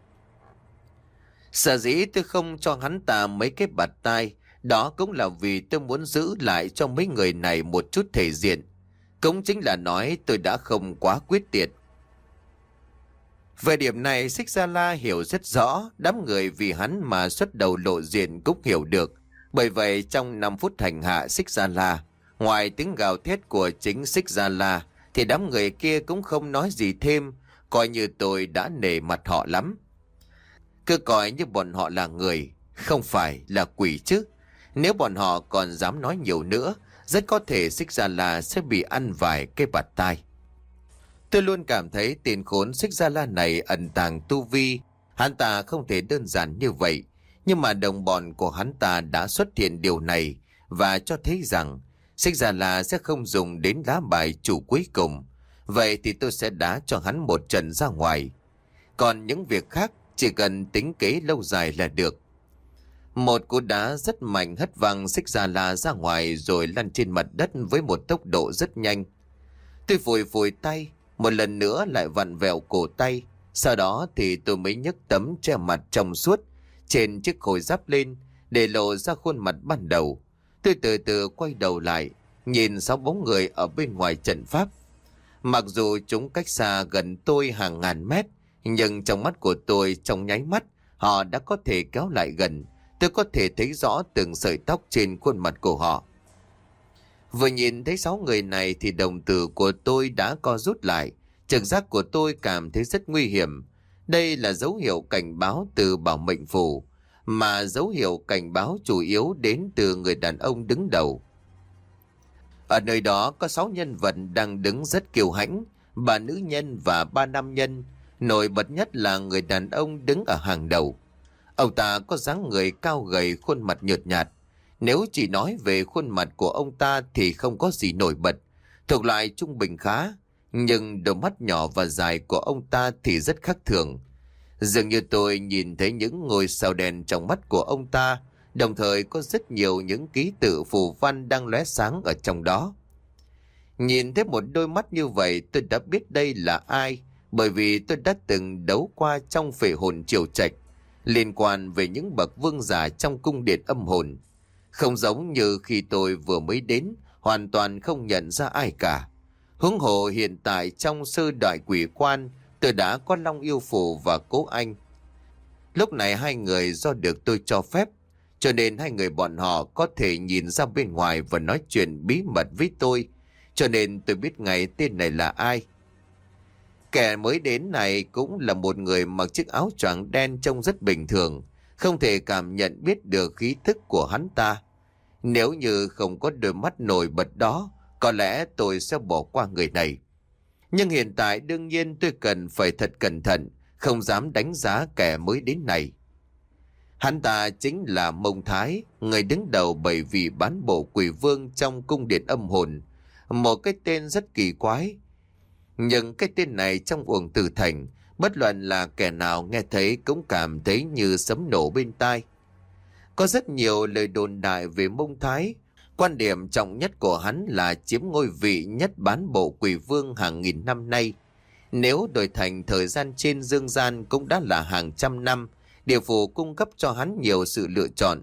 Sở dĩ tôi không cho hắn ta mấy cái bạt tai, đó cũng là vì tôi muốn giữ lại cho mấy người này một chút thể diện. Cũng chính là nói tôi đã không quá quyết tuyệt. Về điểm này, Xích Gia La hiểu rất rõ, đám người vì hắn mà xuất đầu lộ diện cũng hiểu được. Bởi vậy trong năm phút hành hạ Xích Gia La, ngoài tiếng gào thét của chính Xích Gia La, thì đám người kia cũng không nói gì thêm, coi như tôi đã nể mặt họ lắm. Cứ coi như bọn họ là người, không phải là quỷ chứ. Nếu bọn họ còn dám nói nhiều nữa, rất có thể Xích Gia La sẽ bị ăn vài cái bạt tai. Tôi luôn cảm thấy tên khốn Xích Gia La này ẩn tàng tu vi. Hắn ta không thể đơn giản như vậy. Nhưng mà đồng bọn của hắn ta đã xuất hiện điều này và cho thấy rằng Xích Gia La sẽ không dùng đến lá bài chủ cuối cùng. Vậy thì tôi sẽ đá cho hắn một trận ra ngoài. Còn những việc khác chỉ cần tính kế lâu dài là được. Một cú đá rất mạnh hất văng Xích Gia La ra ngoài rồi lăn trên mặt đất với một tốc độ rất nhanh. Tôi phủi phủi tay, một lần nữa lại vặn vẹo cổ tay. Sau đó thì tôi mới nhấc tấm che mặt trong suốt trên chiếc khôi giáp lên để lộ ra khuôn mặt ban đầu. Tôi từ từ quay đầu lại, nhìn sáu bóng người ở bên ngoài trận pháp. Mặc dù chúng cách xa gần tôi hàng ngàn mét, nhưng trong mắt của tôi trong nháy mắt, họ đã có thể kéo lại gần. Tôi có thể thấy rõ từng sợi tóc trên khuôn mặt của họ. Vừa nhìn thấy sáu người này thì đồng tử của tôi đã co rút lại. Trực giác của tôi cảm thấy rất nguy hiểm. Đây là dấu hiệu cảnh báo từ bảo mệnh phù, mà dấu hiệu cảnh báo chủ yếu đến từ người đàn ông đứng đầu. Ở nơi đó có sáu nhân vật đang đứng rất kiêu hãnh, ba nữ nhân và ba nam nhân. Nổi bật nhất là người đàn ông đứng ở hàng đầu. Ông ta có dáng người cao gầy, khuôn mặt nhợt nhạt. Nếu chỉ nói về khuôn mặt của ông ta thì không có gì nổi bật, thuộc loại trung bình khá. Nhưng đôi mắt nhỏ và dài của ông ta thì rất khác thường. Dường như tôi nhìn thấy những ngôi sao đen trong mắt của ông ta, đồng thời có rất nhiều những ký tự phù văn đang lóe sáng ở trong đó. Nhìn thấy một đôi mắt như vậy tôi đã biết đây là ai, bởi vì tôi đã từng đấu qua trong phệ hồn triều trạch, liên quan về những bậc vương giả trong cung điện âm hồn. Không giống như khi tôi vừa mới đến, hoàn toàn không nhận ra ai cả. Huống hồ hiện tại trong sơ đại quỷ quan, tôi đã có Long Yêu Phù và Cố Anh. Lúc này hai người do được tôi cho phép, cho nên hai người bọn họ có thể nhìn ra bên ngoài và nói chuyện bí mật với tôi, cho nên tôi biết ngay tên này là ai. Kẻ mới đến này cũng là một người mặc chiếc áo choàng đen trông rất bình thường, không thể cảm nhận biết được khí thức của hắn ta. Nếu như không có đôi mắt nổi bật đó, có lẽ tôi sẽ bỏ qua người này. Nhưng hiện tại đương nhiên tôi cần phải thật cẩn thận, không dám đánh giá kẻ mới đến này. Hắn ta chính là Mông Thái, người đứng đầu bảy vị bán bộ quỷ vương trong cung điện âm hồn. Một cái tên rất kỳ quái. Nhưng cái tên này trong Uổng Tử Thành, bất luận là kẻ nào nghe thấy cũng cảm thấy như sấm nổ bên tai. Có rất nhiều lời đồn đại về Mông Thái. Quan điểm trọng nhất của hắn là chiếm ngôi vị nhất bán bộ quỷ vương hàng nghìn năm nay. Nếu đổi thành thời gian trên dương gian cũng đã là hàng trăm năm, địa phủ cung cấp cho hắn nhiều sự lựa chọn.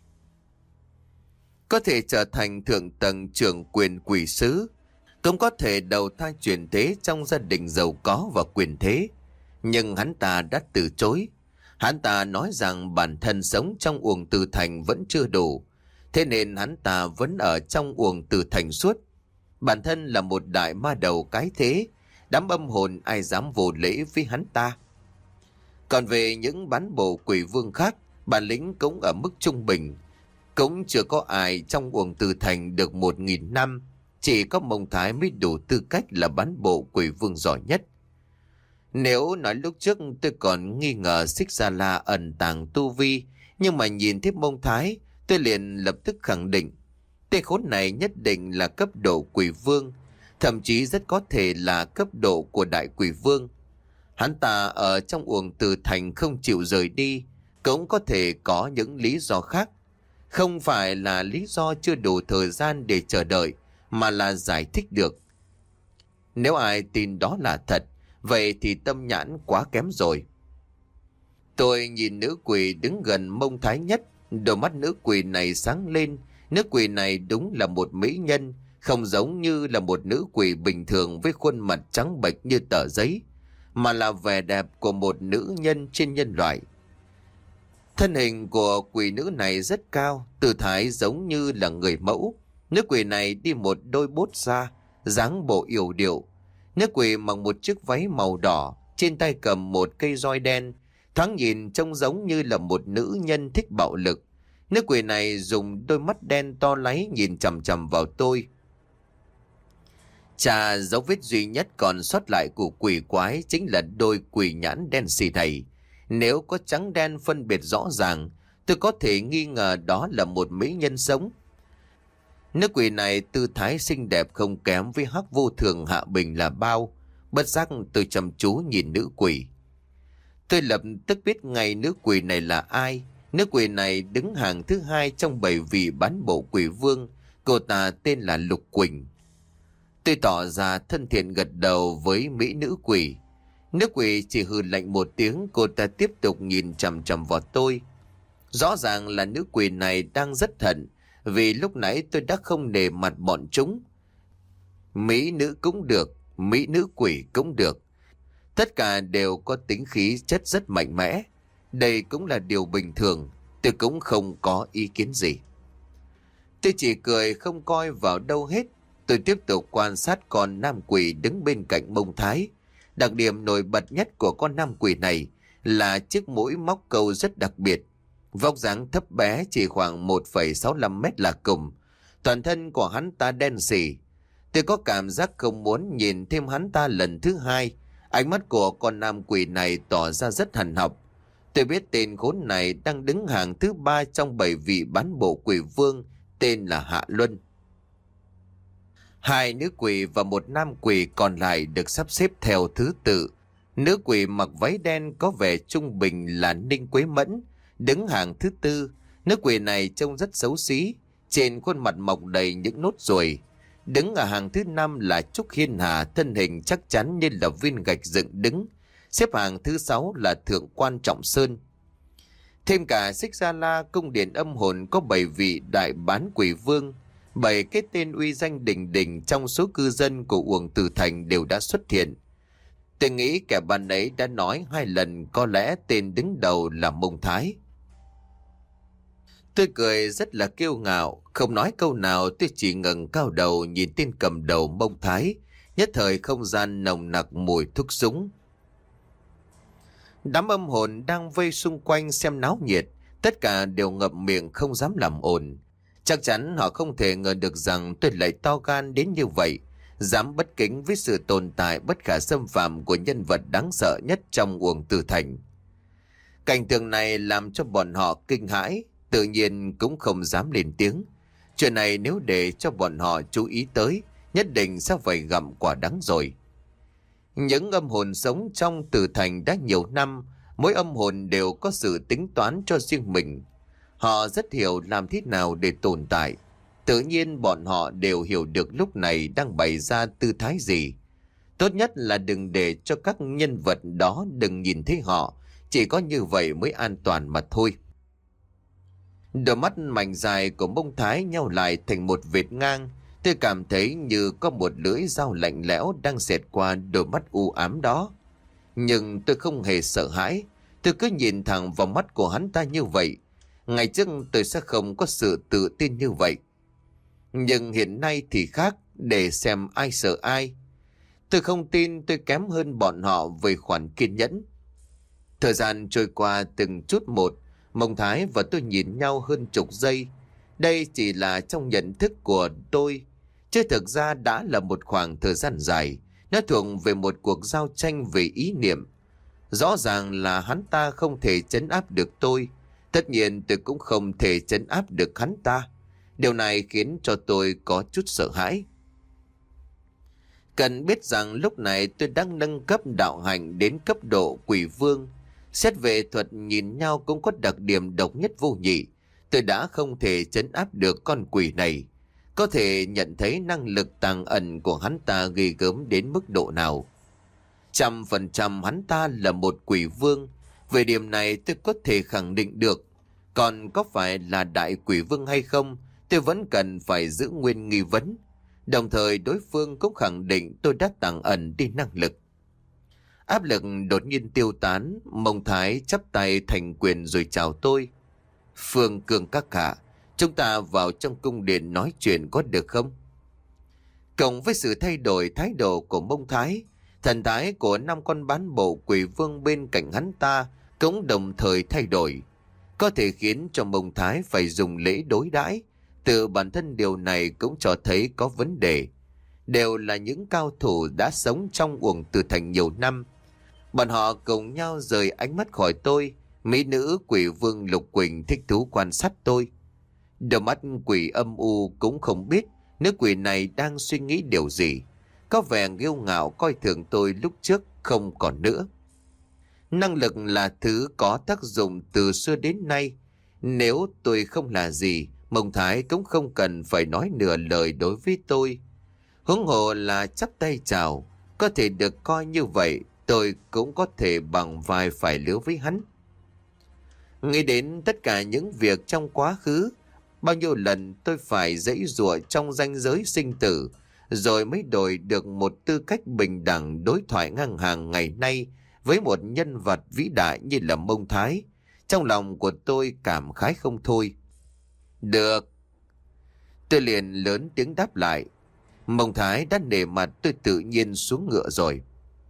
Có thể trở thành thượng tầng trưởng quyền quỷ sứ, cũng có thể đầu thai chuyển thế trong gia đình giàu có và quyền thế. Nhưng hắn ta đã từ chối. Hắn ta nói rằng bản thân sống trong Uổng Tử Thành vẫn chưa đủ, thế nên hắn ta vẫn ở trong Uổng Tử Thành suốt. Bản thân là một đại ma đầu cái thế, đám âm hồn ai dám vô lễ với hắn ta. Còn về những bán bộ quỷ vương khác, bản lĩnh cũng ở mức trung bình. Cũng chưa có ai trong Uổng Tử Thành được một nghìn năm, chỉ có Mông Thái mới đủ tư cách là bán bộ quỷ vương giỏi nhất. Nếu nói lúc trước tôi còn nghi ngờ Xích Gia La ẩn tàng tu vi, nhưng mà nhìn thấy Mông Thái, tôi liền lập tức khẳng định tên khốn này nhất định là cấp độ quỷ vương, thậm chí rất có thể là cấp độ của đại quỷ vương. Hắn ta ở trong Uổng Tử Thành không chịu rời đi, cũng có thể có những lý do khác. Không phải là lý do chưa đủ thời gian để chờ đợi, mà là giải thích được. Nếu ai tin đó là thật, vậy thì tâm nhãn quá kém rồi. Tôi nhìn nữ quỷ đứng gần Mông Thái nhất, đôi mắt nữ quỷ này sáng lên. Nữ quỷ này đúng là một mỹ nhân, không giống như là một nữ quỷ bình thường với khuôn mặt trắng bệch như tờ giấy, mà là vẻ đẹp của một nữ nhân trên nhân loại. Thân hình của quỷ nữ này rất cao, tư thái giống như là người mẫu. Nữ quỷ này đi một đôi bốt da, dáng bộ yểu điệu. Nữ quỷ mặc một chiếc váy màu đỏ, trên tay cầm một cây roi đen, thoáng nhìn trông giống như là một nữ nhân thích bạo lực. Nữ quỷ này dùng đôi mắt đen to láy nhìn chằm chằm vào tôi. Chà, dấu vết duy nhất còn sót lại của quỷ quái chính là đôi quỷ nhãn đen xì này. Nếu có trắng đen phân biệt rõ ràng, tôi có thể nghi ngờ đó là một mỹ nhân sống. Nữ quỷ này tư thái xinh đẹp không kém với Hắc Vô Thường Hạ Bình là bao. Bất giác tôi chăm chú nhìn nữ quỷ. Tôi lập tức biết ngay nữ quỷ này là ai. Nữ quỷ này đứng hàng thứ hai trong bảy vị bán bộ quỷ vương. Cô ta tên là Lục Quỳnh. Tôi tỏ ra thân thiện gật đầu với mỹ nữ quỷ. Nữ quỷ chỉ hừ lạnh một tiếng, cô ta tiếp tục nhìn chằm chằm vào tôi. Rõ ràng là nữ quỷ này đang rất hận, vì lúc nãy tôi đã không nể mặt bọn chúng. Mỹ nữ cũng được, mỹ nữ quỷ cũng được. Tất cả đều có tính khí chất rất mạnh mẽ. Đây cũng là điều bình thường, tôi cũng không có ý kiến gì. Tôi chỉ cười không coi vào đâu hết. Tôi tiếp tục quan sát con nam quỷ đứng bên cạnh Mông Thái. Đặc điểm nổi bật nhất của con nam quỷ này là chiếc mũi móc câu rất đặc biệt. Vóc dáng thấp bé chỉ khoảng một phẩy sáu lăm mét là cùng. Toàn thân của hắn ta đen sì. Tôi có cảm giác không muốn nhìn thêm hắn ta lần thứ hai. Ánh mắt của con nam quỷ này tỏ ra rất hằn học. Tôi biết tên khốn này đang đứng hàng thứ ba trong bảy vị bán bộ quỷ vương, tên là Hạ Luân. Hai nữ quỷ và một nam quỷ còn lại được sắp xếp theo thứ tự. Nữ quỷ mặc váy đen có vẻ trung bình là Ninh Quế Mẫn, đứng hàng thứ tư. Nữ quỷ này trông rất xấu xí, trên khuôn mặt mọc đầy những nốt ruồi. Đứng ở hàng thứ năm là Trúc Hiên Hà, thân hình chắc chắn như là viên gạch dựng đứng. Xếp hàng thứ sáu là Thượng Quan Trọng Sơn. Thêm cả Xích Gia La, cung điện âm hồn có bảy vị đại bán quỷ vương. Bảy cái tên uy danh đỉnh đỉnh trong số cư dân của Uổng Tử Thành đều đã xuất hiện. Tôi nghĩ kẻ ban ấy đã nói hai lần, có lẽ tên đứng đầu là Mông Thái. Tôi cười rất là kiêu ngạo, không nói câu nào, tôi chỉ ngẩng cao đầu nhìn tên cầm đầu Mông Thái. Nhất thời không gian nồng nặc mùi thuốc súng. Đám âm hồn đang vây xung quanh xem náo nhiệt, tất cả đều ngậm miệng không dám làm ồn. Chắc chắn họ không thể ngờ được rằng tôi lại to gan đến như vậy, dám bất kính với sự tồn tại bất khả xâm phạm của nhân vật đáng sợ nhất trong Uổng Tử Thành. Cảnh tượng này làm cho bọn họ kinh hãi, tự nhiên cũng không dám lên tiếng. Chuyện này nếu để cho bọn họ chú ý tới, nhất định sẽ phải gặm quả đắng rồi. Những âm hồn sống trong Tử Thành đã nhiều năm, mỗi âm hồn đều có sự tính toán cho riêng mình. Họ rất hiểu làm thế nào để tồn tại. Tự nhiên bọn họ đều hiểu được lúc này đang bày ra tư thái gì. Tốt nhất là đừng để cho các nhân vật đó đừng nhìn thấy họ, chỉ có như vậy mới an toàn mà thôi. Đôi mắt mảnh dài của Mông Thái nheo lại thành một vệt ngang. Tôi cảm thấy như có một lưỡi dao lạnh lẽo đang xẹt qua đôi mắt u ám đó. Nhưng tôi không hề sợ hãi. Tôi cứ nhìn thẳng vào mắt của hắn ta như vậy. Ngày trước tôi sẽ không có sự tự tin như vậy. Nhưng hiện nay thì khác, để xem ai sợ ai. Tôi không tin tôi kém hơn bọn họ về khoản kiên nhẫn. Thời gian trôi qua từng chút một, Mông Thái và tôi nhìn nhau hơn chục giây. Đây chỉ là trong nhận thức của tôi, chứ thực ra đã là một khoảng thời gian dài. Nó thuộc về một cuộc giao tranh về ý niệm. Rõ ràng là hắn ta không thể trấn áp được tôi. Tất nhiên tôi cũng không thể trấn áp được hắn ta. Điều này khiến cho tôi có chút sợ hãi. Cần biết rằng lúc này tôi đang nâng cấp đạo hạnh đến cấp độ quỷ vương. Xét về thuật nhìn nhau cũng có đặc điểm độc nhất vô nhị. Tôi đã không thể trấn áp được con quỷ này. Có thể nhận thấy năng lực tàng ẩn của hắn ta ghê gớm đến mức độ nào. Trăm phần trăm hắn ta là một quỷ vương. Về điểm này tôi có thể khẳng định được. Còn có phải là đại quỷ vương hay không, tôi vẫn cần phải giữ nguyên nghi vấn. Đồng thời đối phương cũng khẳng định tôi đã tàng ẩn đi năng lực. Áp lực đột nhiên tiêu tán, Mông Thái chắp tay thành quyền rồi chào tôi. Phương Cường các hạ, chúng ta vào trong cung điện nói chuyện có được không? Cộng với sự thay đổi thái độ của Mông Thái, thần thái của năm con bán bộ quỷ vương bên cạnh hắn ta cũng đồng thời thay đổi. Có thể khiến cho Mông Thái phải dùng lễ đối đãi. Từ bản thân điều này cũng cho thấy có vấn đề. Đều là những cao thủ đã sống trong Uổng Tử Thành nhiều năm. Bọn họ cùng nhau rời ánh mắt khỏi tôi. Mỹ nữ quỷ vương Lục Quỳnh thích thú quan sát tôi. Đôi mắt quỷ âm u cũng không biết nữ quỷ này đang suy nghĩ điều gì. Có vẻ kiêu ngạo coi thường tôi lúc trước không còn nữa. Năng lực là thứ có tác dụng từ xưa đến nay. Nếu tôi không là gì, Mông Thái cũng không cần phải nói nửa lời đối với tôi. Huống hồ là chắp tay chào, có thể được coi như vậy, tôi cũng có thể bằng vai phải lứa với hắn. Nghĩ đến tất cả những việc trong quá khứ, bao nhiêu lần tôi phải giãy giụa trong ranh giới sinh tử, rồi mới đổi được một tư cách bình đẳng đối thoại ngang hàng ngày nay với một nhân vật vĩ đại như là Mông Thái. Trong lòng của tôi cảm khái không thôi. Được. Tôi liền lớn tiếng đáp lại. Mông Thái đã nể mặt tôi tự nhiên xuống ngựa rồi.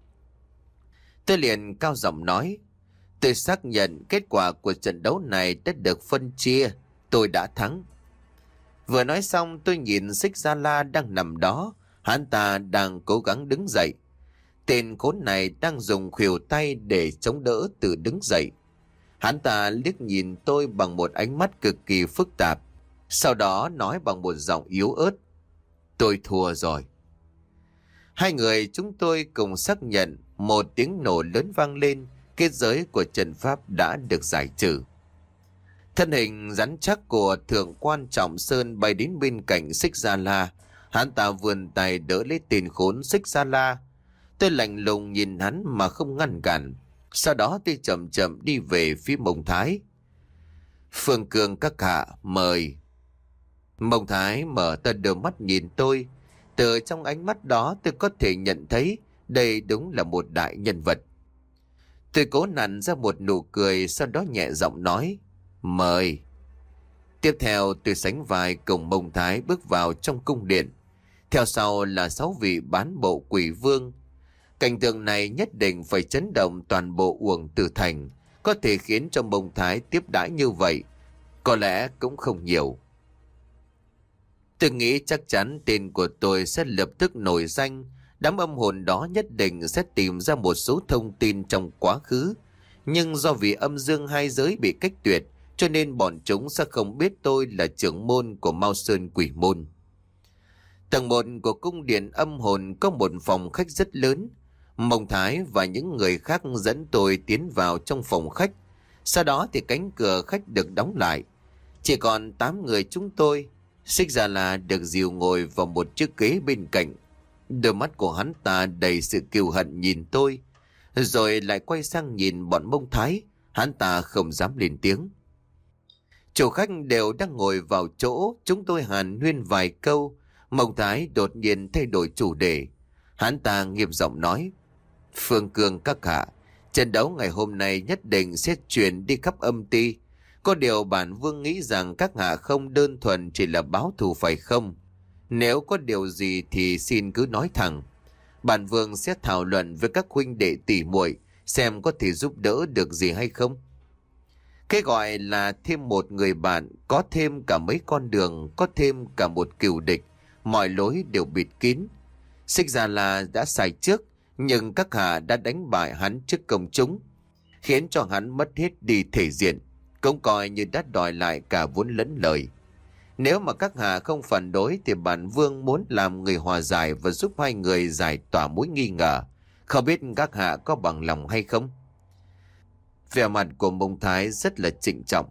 Tôi liền cao giọng nói. Tôi xác nhận kết quả của trận đấu này đã được phân chia. Tôi đã thắng. Vừa nói xong tôi nhìn Xích Gia La đang nằm đó. Hắn ta đang cố gắng đứng dậy. Tên khốn này đang dùng khuỷu tay để chống đỡ từ đứng dậy. Hắn ta liếc nhìn tôi bằng một ánh mắt cực kỳ phức tạp. Sau đó nói bằng một giọng yếu ớt. Tôi thua rồi. Hai người chúng tôi cùng xác nhận. Một tiếng nổ lớn vang lên. Kết giới của trận pháp đã được giải trừ. Thân hình rắn chắc của thượng quan Trọng Sơn bay đến bên cạnh Xích Gia La. Hắn ta vươn tay đỡ lấy tên khốn Xích Gia La. Tôi lạnh lùng nhìn hắn mà không ngăn cản. Sau đó tôi chậm chậm đi về phía Mông Thái. Phương Cương các hạ mời. Mông Thái mở to đôi mắt nhìn tôi. Từ trong ánh mắt đó tôi có thể nhận thấy đây đúng là một đại nhân vật. Tôi cố nặn ra một nụ cười, sau đó nhẹ giọng nói. Mời. Tiếp theo tôi sánh vai cùng Mông Thái bước vào trong cung điện. Theo sau là sáu vị bán bộ quỷ vương. Cảnh tượng này nhất định phải chấn động toàn bộ Uổng Tử Thành. Có thể khiến cho Mông Thái tiếp đãi như vậy có lẽ cũng không nhiều. Tôi nghĩ chắc chắn tên của tôi sẽ lập tức nổi danh. Đám âm hồn đó nhất định sẽ tìm ra một số thông tin trong quá khứ. Nhưng do vì âm dương hai giới bị cách tuyệt, cho nên bọn chúng sẽ không biết tôi là trưởng môn của Mao Sơn Quỷ Môn. Tầng một của cung điện âm hồn có một phòng khách rất lớn. Mông Thái và những người khác dẫn tôi tiến vào trong phòng khách. Sau đó thì cánh cửa khách được đóng lại. Chỉ còn tám người chúng tôi. Xích Gia La được dìu ngồi vào một chiếc ghế bên cạnh. Đôi mắt của hắn ta đầy sự kiêu hận nhìn tôi, rồi lại quay sang nhìn bọn Mông Thái. Hắn ta không dám lên tiếng. Chủ khách đều đang ngồi vào chỗ. Chúng tôi hàn huyên vài câu. Mông Thái đột nhiên thay đổi chủ đề. Hắn ta nghiêm giọng nói. Phương Cương các hạ, trận đấu ngày hôm nay nhất định sẽ truyền đi khắp âm ty. Có điều bản vương nghĩ rằng các hạ không đơn thuần chỉ là báo thù phải không? Nếu có điều gì thì xin cứ nói thẳng. Bản vương sẽ thảo luận với các huynh đệ tỷ muội xem có thể giúp đỡ được gì hay không. Cái gọi là thêm một người bạn, có thêm cả mấy con đường, có thêm cả một cừu địch, mọi lối đều bịt kín. Xích Gia La đã sai trước, nhưng các hạ đã đánh bại hắn trước công chúng, khiến cho hắn mất hết đi thể diện, cũng coi như đã đòi lại cả vốn lẫn lời. Nếu mà các hạ không phản đối thì bản vương muốn làm người hòa giải và giúp hai người giải tỏa mối nghi ngờ. Không biết các hạ có bằng lòng hay không? Vẻ mặt của Mông Thái rất là trịnh trọng.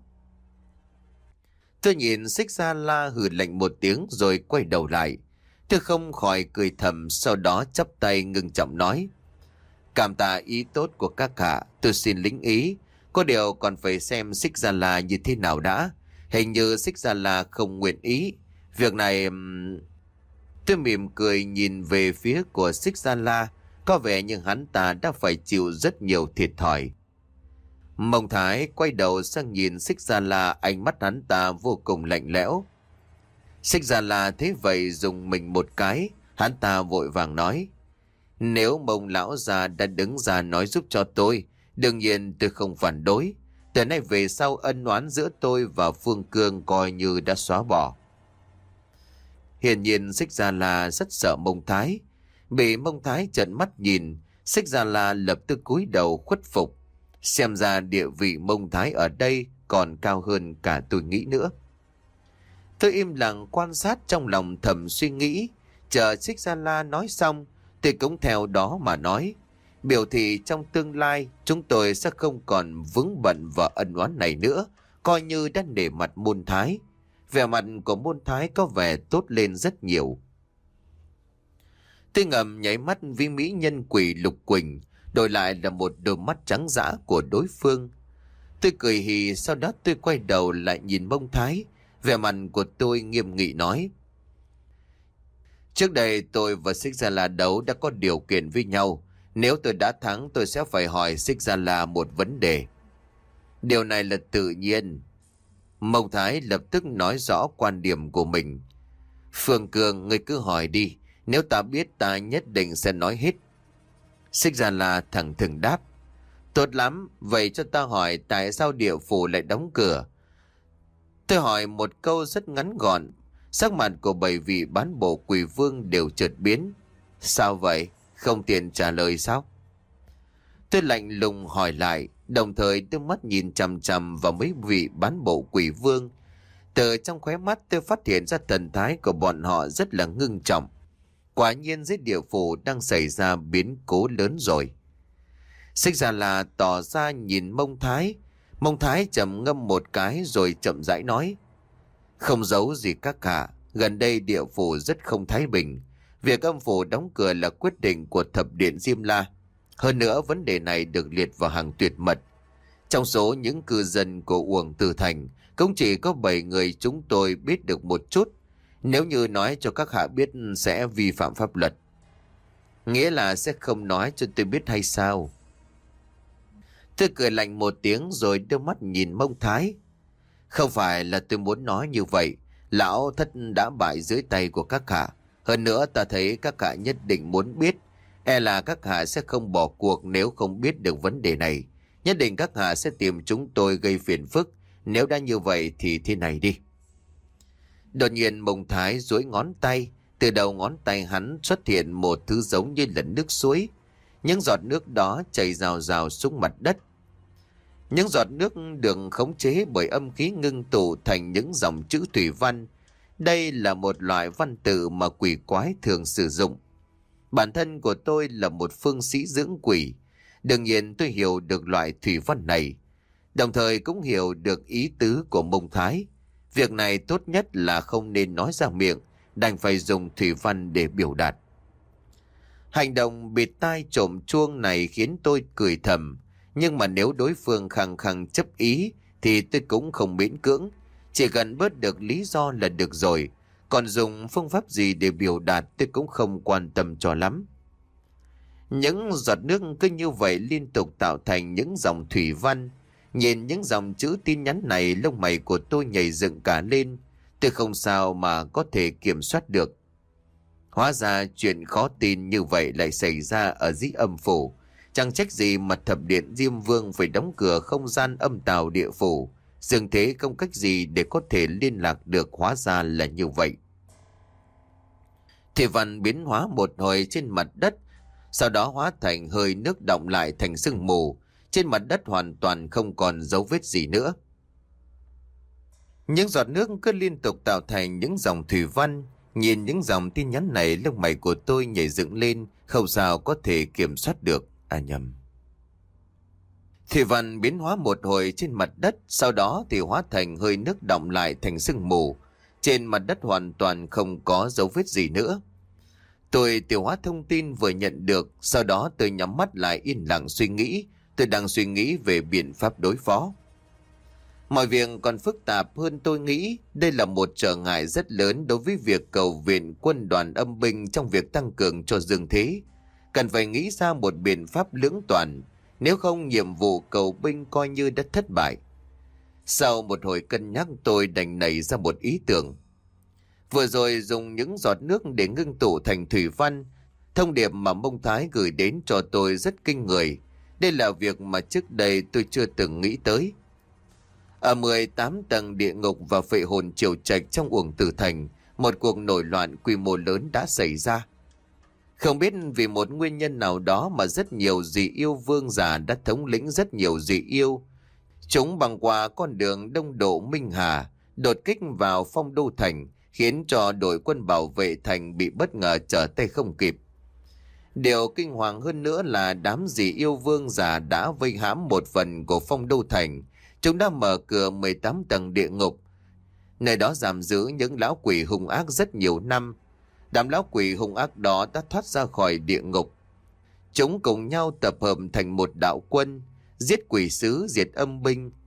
Tôi nhìn Xích Gia La hừ lạnh một tiếng rồi quay đầu lại. Tôi không khỏi cười thầm, sau đó chắp tay ngưng trọng nói. Cảm tạ ý tốt của các hạ, tôi xin lĩnh ý. Có điều còn phải xem Xích Gia La như thế nào đã. Hình như Xích Gia La không nguyện ý. Việc này... Tôi mỉm cười nhìn về phía của Xích Gia La. Có vẻ như hắn ta đã phải chịu rất nhiều thiệt thòi. Mông Thái quay đầu sang nhìn Xích Gia La, ánh mắt hắn ta vô cùng lạnh lẽo. Xích Gia La thế vậy dùng mình một cái, hắn ta vội vàng nói. Nếu Mông lão già đã đứng ra nói giúp cho tôi, đương nhiên tôi không phản đối. Từ nay về sau ân oán giữa tôi và Phương Cương coi như đã xóa bỏ. Hiển nhiên Xích Gia La rất sợ Mông Thái. Bị Mông Thái trợn mắt nhìn, Xích Gia La lập tức cúi đầu khuất phục. Xem ra địa vị Mông Thái ở đây còn cao hơn cả tôi nghĩ nữa. Tôi im lặng quan sát trong lòng thầm suy nghĩ. Chờ Xích Gia La nói xong, tôi cũng theo đó mà nói. Biểu thị trong tương lai chúng tôi sẽ không còn vướng bận vào ân oán này nữa, coi như đã nể mặt Môn Thái. Vẻ mặt của Môn Thái có vẻ tốt lên rất nhiều. Tôi ngầm nháy mắt với mỹ nhân quỷ Lục Quỳnh, đổi lại là một đôi mắt trắng dã của đối phương. Tôi cười hì, sau đó tôi quay đầu lại nhìn Mông Thái. Vẻ mặt của tôi nghiêm nghị nói: Trước đây tôi và Xích Gia La đấu đã có điều kiện với nhau. Nếu tôi đã thắng, tôi sẽ phải hỏi Xích Gia La một vấn đề. Điều này là tự nhiên. Mông Thái lập tức nói rõ quan điểm của mình. Phương Cường, ngươi cứ hỏi đi. Nếu ta biết, ta nhất định sẽ nói hết. Xích Gia La thẳng thừng đáp: Tốt lắm, vậy cho ta hỏi tại sao địa phủ lại đóng cửa? Tôi hỏi một câu rất ngắn gọn. Sắc mặt của bảy vị bán bộ quỷ vương đều chợt biến. Sao vậy? Không tiện trả lời sao? Tôi lạnh lùng hỏi lại, đồng thời đưa mắt nhìn chằm chằm vào mấy vị bán bộ quỷ vương. Từ trong khóe mắt tôi phát hiện ra thần thái của bọn họ rất là ngưng trọng. Quả nhiên dưới địa phủ đang xảy ra biến cố lớn rồi. Xích Gia La tỏ ra nhìn Mông Thái. Mông Thái trầm ngâm một cái rồi chậm rãi nói: Không giấu gì các hạ, gần đây địa phủ rất không thái bình. Việc âm phủ đóng cửa là quyết định của thập điện Diêm La. Hơn nữa vấn đề này được liệt vào hàng tuyệt mật. Trong số những cư dân của Uổng Tử Thành, cũng chỉ có bảy người chúng tôi biết được một chút. Nếu như nói cho các hạ biết sẽ vi phạm pháp luật. Nghĩa là sẽ không nói cho tôi biết hay sao? Tôi cười lạnh một tiếng rồi đưa mắt nhìn Mông Thái. Không phải là tôi muốn nói như vậy. Lão thất đã bại dưới tay của các hạ. Hơn nữa ta thấy các hạ nhất định muốn biết. E là các hạ sẽ không bỏ cuộc nếu không biết được vấn đề này. Nhất định các hạ sẽ tìm chúng tôi gây phiền phức. Nếu đã như vậy thì thế này đi. Đột nhiên Mông Thái duỗi ngón tay. Từ đầu ngón tay hắn xuất hiện một thứ giống như là nước suối. Những giọt nước đó chảy rào rào xuống mặt đất. Những giọt nước được khống chế bởi âm khí ngưng tụ thành những dòng chữ thủy văn. Đây là một loại văn tự mà quỷ quái thường sử dụng. Bản thân của tôi là một phương sĩ dưỡng quỷ. Đương nhiên tôi hiểu được loại thủy văn này. Đồng thời cũng hiểu được ý tứ của Mông Thái. Việc này tốt nhất là không nên nói ra miệng, đành phải dùng thủy văn để biểu đạt. Hành động bịt tai trộm chuông này khiến tôi cười thầm. Nhưng mà nếu đối phương khăng khăng chấp ý thì tôi cũng không miễn cưỡng. Chỉ cần bớt được lý do là được rồi. Còn dùng phương pháp gì để biểu đạt tôi cũng không quan tâm cho lắm. Những giọt nước cứ như vậy liên tục tạo thành những dòng thủy văn. Nhìn những dòng chữ tin nhắn này, lông mày của tôi nhảy dựng cả lên. Tôi không sao mà có thể kiểm soát được. Hóa ra chuyện khó tin như vậy lại xảy ra ở dưới âm phủ. Chẳng trách gì mà thập điện Diêm Vương phải đóng cửa không gian âm tào địa phủ. Dường thế không cách gì để có thể liên lạc được, hóa ra là như vậy. Thủy văn biến hóa một hồi trên mặt đất, sau đó hóa thành hơi nước đọng lại thành sương mù. Trên mặt đất hoàn toàn không còn dấu vết gì nữa. Những giọt nước cứ liên tục tạo thành những dòng thủy văn. Nhìn những dòng tin nhắn này, lông mày của tôi nhảy dựng lên, không sao có thể kiểm soát được. À nhầm. Thủy văn biến hóa một hồi trên mặt đất, sau đó thì hóa thành hơi nước đọng lại thành sương mù. Trên mặt đất hoàn toàn không có dấu vết gì nữa. Tôi tiêu hóa thông tin vừa nhận được, sau đó tôi nhắm mắt lại yên lặng suy nghĩ. Tôi đang suy nghĩ về biện pháp đối phó. Mọi việc còn phức tạp hơn tôi nghĩ. Đây là một trở ngại rất lớn đối với việc cầu viện quân đoàn âm binh trong việc tăng cường cho Dương Thế. Cần phải nghĩ ra một biện pháp lưỡng toàn. Nếu không nhiệm vụ cầu binh coi như đã thất bại. Sau một hồi cân nhắc tôi đành nảy ra một ý tưởng. Vừa rồi dùng những giọt nước để ngưng tụ thành thủy văn. Thông điệp mà Mông Thái gửi đến cho tôi rất kinh người. Đây là việc mà trước đây tôi chưa từng nghĩ tới. Ở mười tám tầng địa ngục và phệ hồn triều trạch trong Uổng Tử Thành, một cuộc nổi loạn quy mô lớn đã xảy ra. Không biết vì một nguyên nhân nào đó mà rất nhiều dị yêu vương giả đã thống lĩnh rất nhiều dị yêu. Chúng băng qua con đường Đông Độ Minh Hà, đột kích vào Phong Đô Thành, khiến cho đội quân bảo vệ thành bị bất ngờ trở tay không kịp. Điều kinh hoàng hơn nữa là đám dị yêu vương giả đã vây hãm một phần của Phong Đô Thành. Chúng đã mở cửa mười tám tầng địa ngục. Nơi đó giam giữ những lão quỷ hung ác rất nhiều năm. Đám lão quỷ hung ác đó đã thoát ra khỏi địa ngục. Chúng cùng nhau tập hợp thành một đạo quân, giết quỷ sứ, diệt âm binh,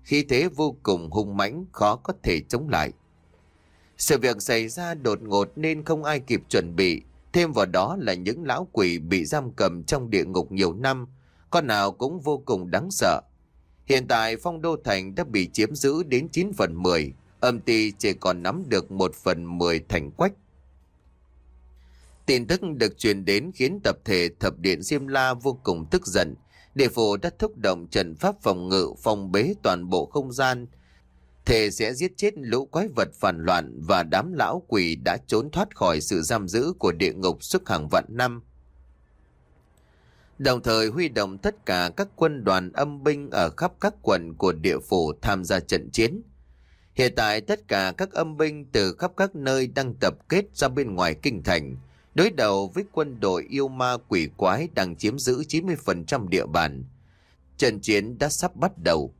khí thế vô cùng hung mãnh, khó có thể chống lại. Sự việc xảy ra đột ngột nên không ai kịp chuẩn bị, thêm vào đó là những lão quỷ bị giam cầm trong địa ngục nhiều năm, con nào cũng vô cùng đáng sợ. Hiện tại Phong Đô Thành đã bị chiếm giữ đến chín phần mười, âm ty chỉ còn nắm được một phần mười thành quách. Tin tức được truyền đến khiến tập thể thập điện Diêm La vô cùng tức giận. Địa phủ đã thúc động trận pháp phòng ngự, phòng bế toàn bộ không gian, thề sẽ giết chết lũ quái vật phản loạn và đám lão quỷ đã trốn thoát khỏi sự giam giữ của địa ngục suốt hàng vạn năm. Đồng thời huy động tất cả các quân đoàn âm binh ở khắp các quận của địa phủ tham gia trận chiến. Hiện tại tất cả các âm binh từ khắp các nơi đang tập kết ra bên ngoài kinh thành, đối đầu với quân đội yêu ma quỷ quái đang chiếm giữ chín mươi phần trăm địa bàn. Trận chiến đã sắp bắt đầu.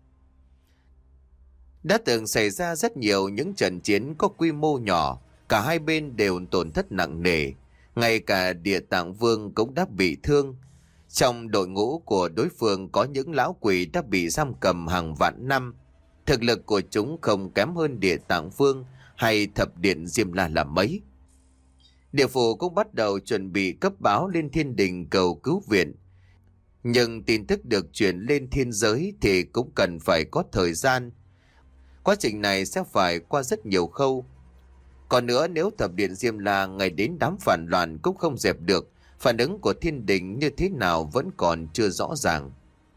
Đã từng xảy ra rất nhiều những trận chiến có quy mô nhỏ, cả hai bên đều tổn thất nặng nề, ngay cả Địa Tạng Vương cũng đã bị thương. Trong đội ngũ của đối phương có những lão quỷ đã bị giam cầm hàng vạn năm. Thực lực của chúng không kém hơn Địa Tạng Vương hay thập điện Diêm La là mấy. Địa phủ cũng bắt đầu chuẩn bị cấp báo lên thiên đình cầu cứu viện. Nhưng tin tức được truyền lên thiên giới thì cũng cần phải có thời gian. Quá trình này sẽ phải qua rất nhiều khâu. Còn nữa, nếu thập điện Diêm La ngày đến đám phản loạn cũng không dẹp được, phản ứng của thiên đình như thế nào vẫn còn chưa rõ ràng.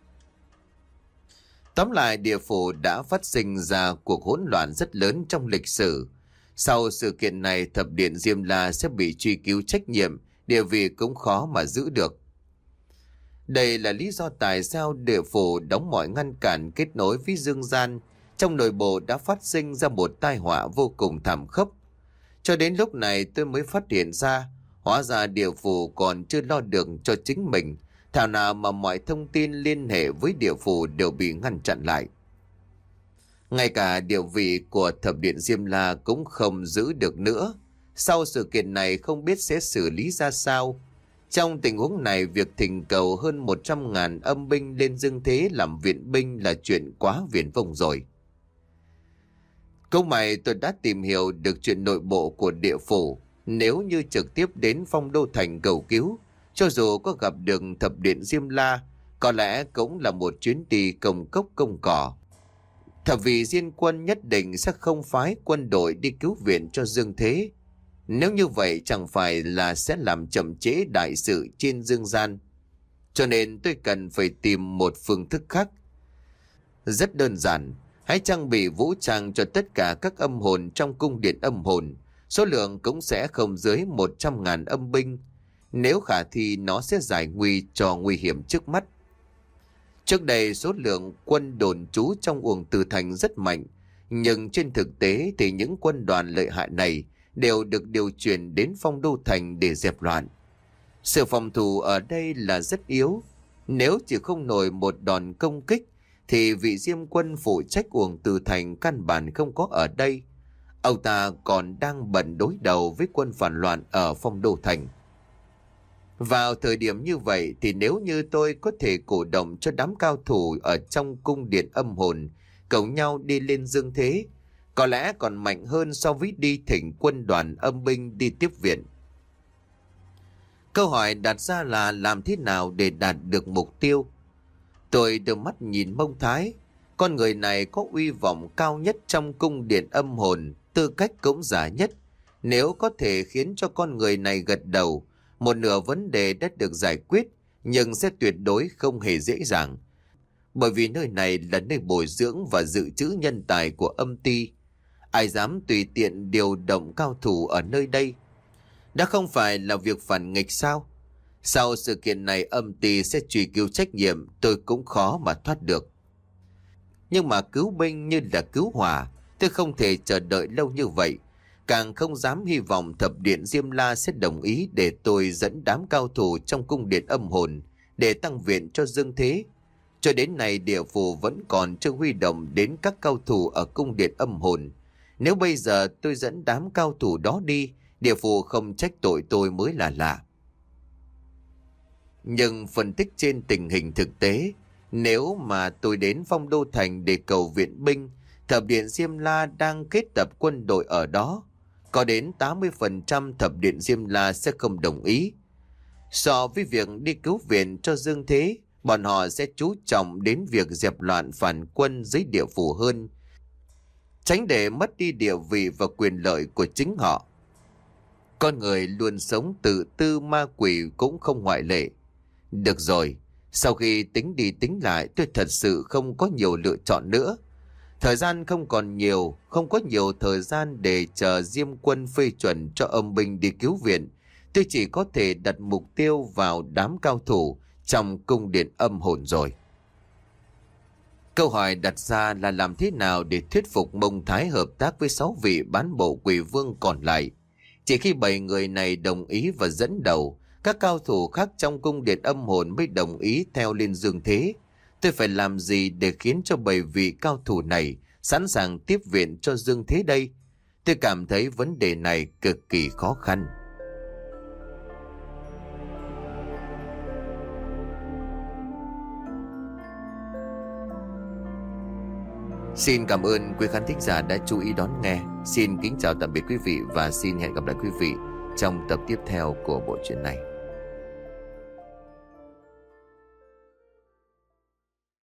Tóm lại, địa phủ đã phát sinh ra cuộc hỗn loạn rất lớn trong lịch sử. Sau sự kiện này, thập điện Diêm La sẽ bị truy cứu trách nhiệm, địa vị cũng khó mà giữ được. Đây là lý do tại sao địa phủ đóng mọi ngăn cản kết nối với dương gian. Trong nội bộ đã phát sinh ra một tai họa vô cùng thảm khốc. Cho đến lúc này tôi mới phát hiện ra, hóa ra địa phủ còn chưa lo được cho chính mình. Thảo nào mà mọi thông tin liên hệ với địa phủ đều bị ngăn chặn lại. Ngay cả địa vị của thập điện Diêm La cũng không giữ được nữa. Sau sự kiện này không biết sẽ xử lý ra sao. Trong tình huống này, việc thỉnh cầu hơn một trăm ngàn âm binh lên dương thế làm viện binh là chuyện quá viển vông rồi. Câu mày tôi đã tìm hiểu được chuyện nội bộ của địa phủ. Nếu như trực tiếp đến Phong Đô Thành cầu cứu, cho dù có gặp được thập điện Diêm La, có lẽ cũng là một chuyến đi công cốc công cỏ. Thập vị Diên Quân nhất định sẽ không phái quân đội đi cứu viện cho dương thế. Nếu như vậy chẳng phải là sẽ làm chậm trễ đại sự trên dương gian. Cho nên tôi cần phải tìm một phương thức khác. Rất đơn giản, hãy trang bị vũ trang cho tất cả các âm hồn trong cung điện âm hồn. Số lượng cũng sẽ không dưới một trăm ngàn âm binh. Nếu khả thi nó sẽ giải nguy cho nguy hiểm trước mắt. Trước đây số lượng quân đồn trú trong Uổng Từ Thành rất mạnh. Nhưng trên thực tế thì những quân đoàn lợi hại này đều được điều chuyển đến Phong Đô Thành để dẹp loạn. Sự phòng thủ ở đây là rất yếu. Nếu chỉ không nổi một đòn công kích thì vị Diêm Quân phụ trách Uổng Từ Thành căn bản không có ở đây. Ông ta còn đang bận đối đầu với quân phản loạn ở Phong Đô Thành. Vào thời điểm như vậy thì nếu như tôi có thể cổ động cho đám cao thủ ở trong cung điện âm hồn cầu nhau đi lên dương thế, có lẽ còn mạnh hơn so với đi thỉnh quân đoàn âm binh đi tiếp viện. Câu hỏi đặt ra là làm thế nào để đạt được mục tiêu? Tôi đưa mắt nhìn Mông Thái. Con người này có uy vọng cao nhất trong cung điện âm hồn, tư cách cũng giả nhất. Nếu có thể khiến cho con người này gật đầu, một nửa vấn đề đã được giải quyết, nhưng sẽ tuyệt đối không hề dễ dàng. Bởi vì nơi này là nơi bồi dưỡng và dự trữ nhân tài của âm ty. Ai dám tùy tiện điều động cao thủ ở nơi đây? Đã không phải là việc phản nghịch sao? Sau sự kiện này âm ty sẽ truy cứu trách nhiệm, tôi cũng khó mà thoát được. Nhưng mà cứu binh như là cứu hỏa, tôi không thể chờ đợi lâu như vậy. Càng không dám hy vọng thập điện Diêm La sẽ đồng ý để tôi dẫn đám cao thủ trong cung điện âm hồn để tăng viện cho dương thế. Cho đến nay địa phủ vẫn còn chưa huy động đến các cao thủ ở cung điện âm hồn. Nếu bây giờ tôi dẫn đám cao thủ đó đi, địa phủ không trách tội tôi mới là lạ. Nhưng phân tích trên tình hình thực tế, Nếu mà tôi đến Phong Đô Thành để cầu viện binh, Thập điện Diêm La đang kết tập quân đội ở đó, có đến tám mươi phần trăm Thập điện Diêm La sẽ không đồng ý. So với việc đi cứu viện cho Dương Thế, bọn họ sẽ chú trọng đến việc dẹp loạn phản quân dưới địa phủ hơn, tránh để mất đi địa vị và quyền lợi của chính họ. Con người luôn sống tự tư, ma quỷ cũng không ngoại lệ. Được rồi, sau khi tính đi tính lại, tôi thật sự không có nhiều lựa chọn nữa. Thời gian không còn nhiều, không có nhiều thời gian để chờ Diêm quân phê chuẩn cho âm binh đi cứu viện. Tôi chỉ có thể đặt mục tiêu vào đám cao thủ trong cung điện âm hồn rồi. Câu hỏi đặt ra là làm thế nào để thuyết phục Mông Thái hợp tác với sáu vị bán bộ quỷ vương còn lại. Chỉ khi bảy người này đồng ý và dẫn đầu, các cao thủ khác trong cung điện âm hồn mới đồng ý theo lên Dương Thế. Tôi phải làm gì để khiến cho bảy vị cao thủ này sẵn sàng tiếp viện cho Dương Thế đây? Tôi cảm thấy vấn đề này cực kỳ khó khăn. Xin cảm ơn quý khán thính giả đã chú ý đón nghe. Xin kính chào tạm biệt quý vị và xin hẹn gặp lại quý vị trong tập tiếp theo của bộ truyện này.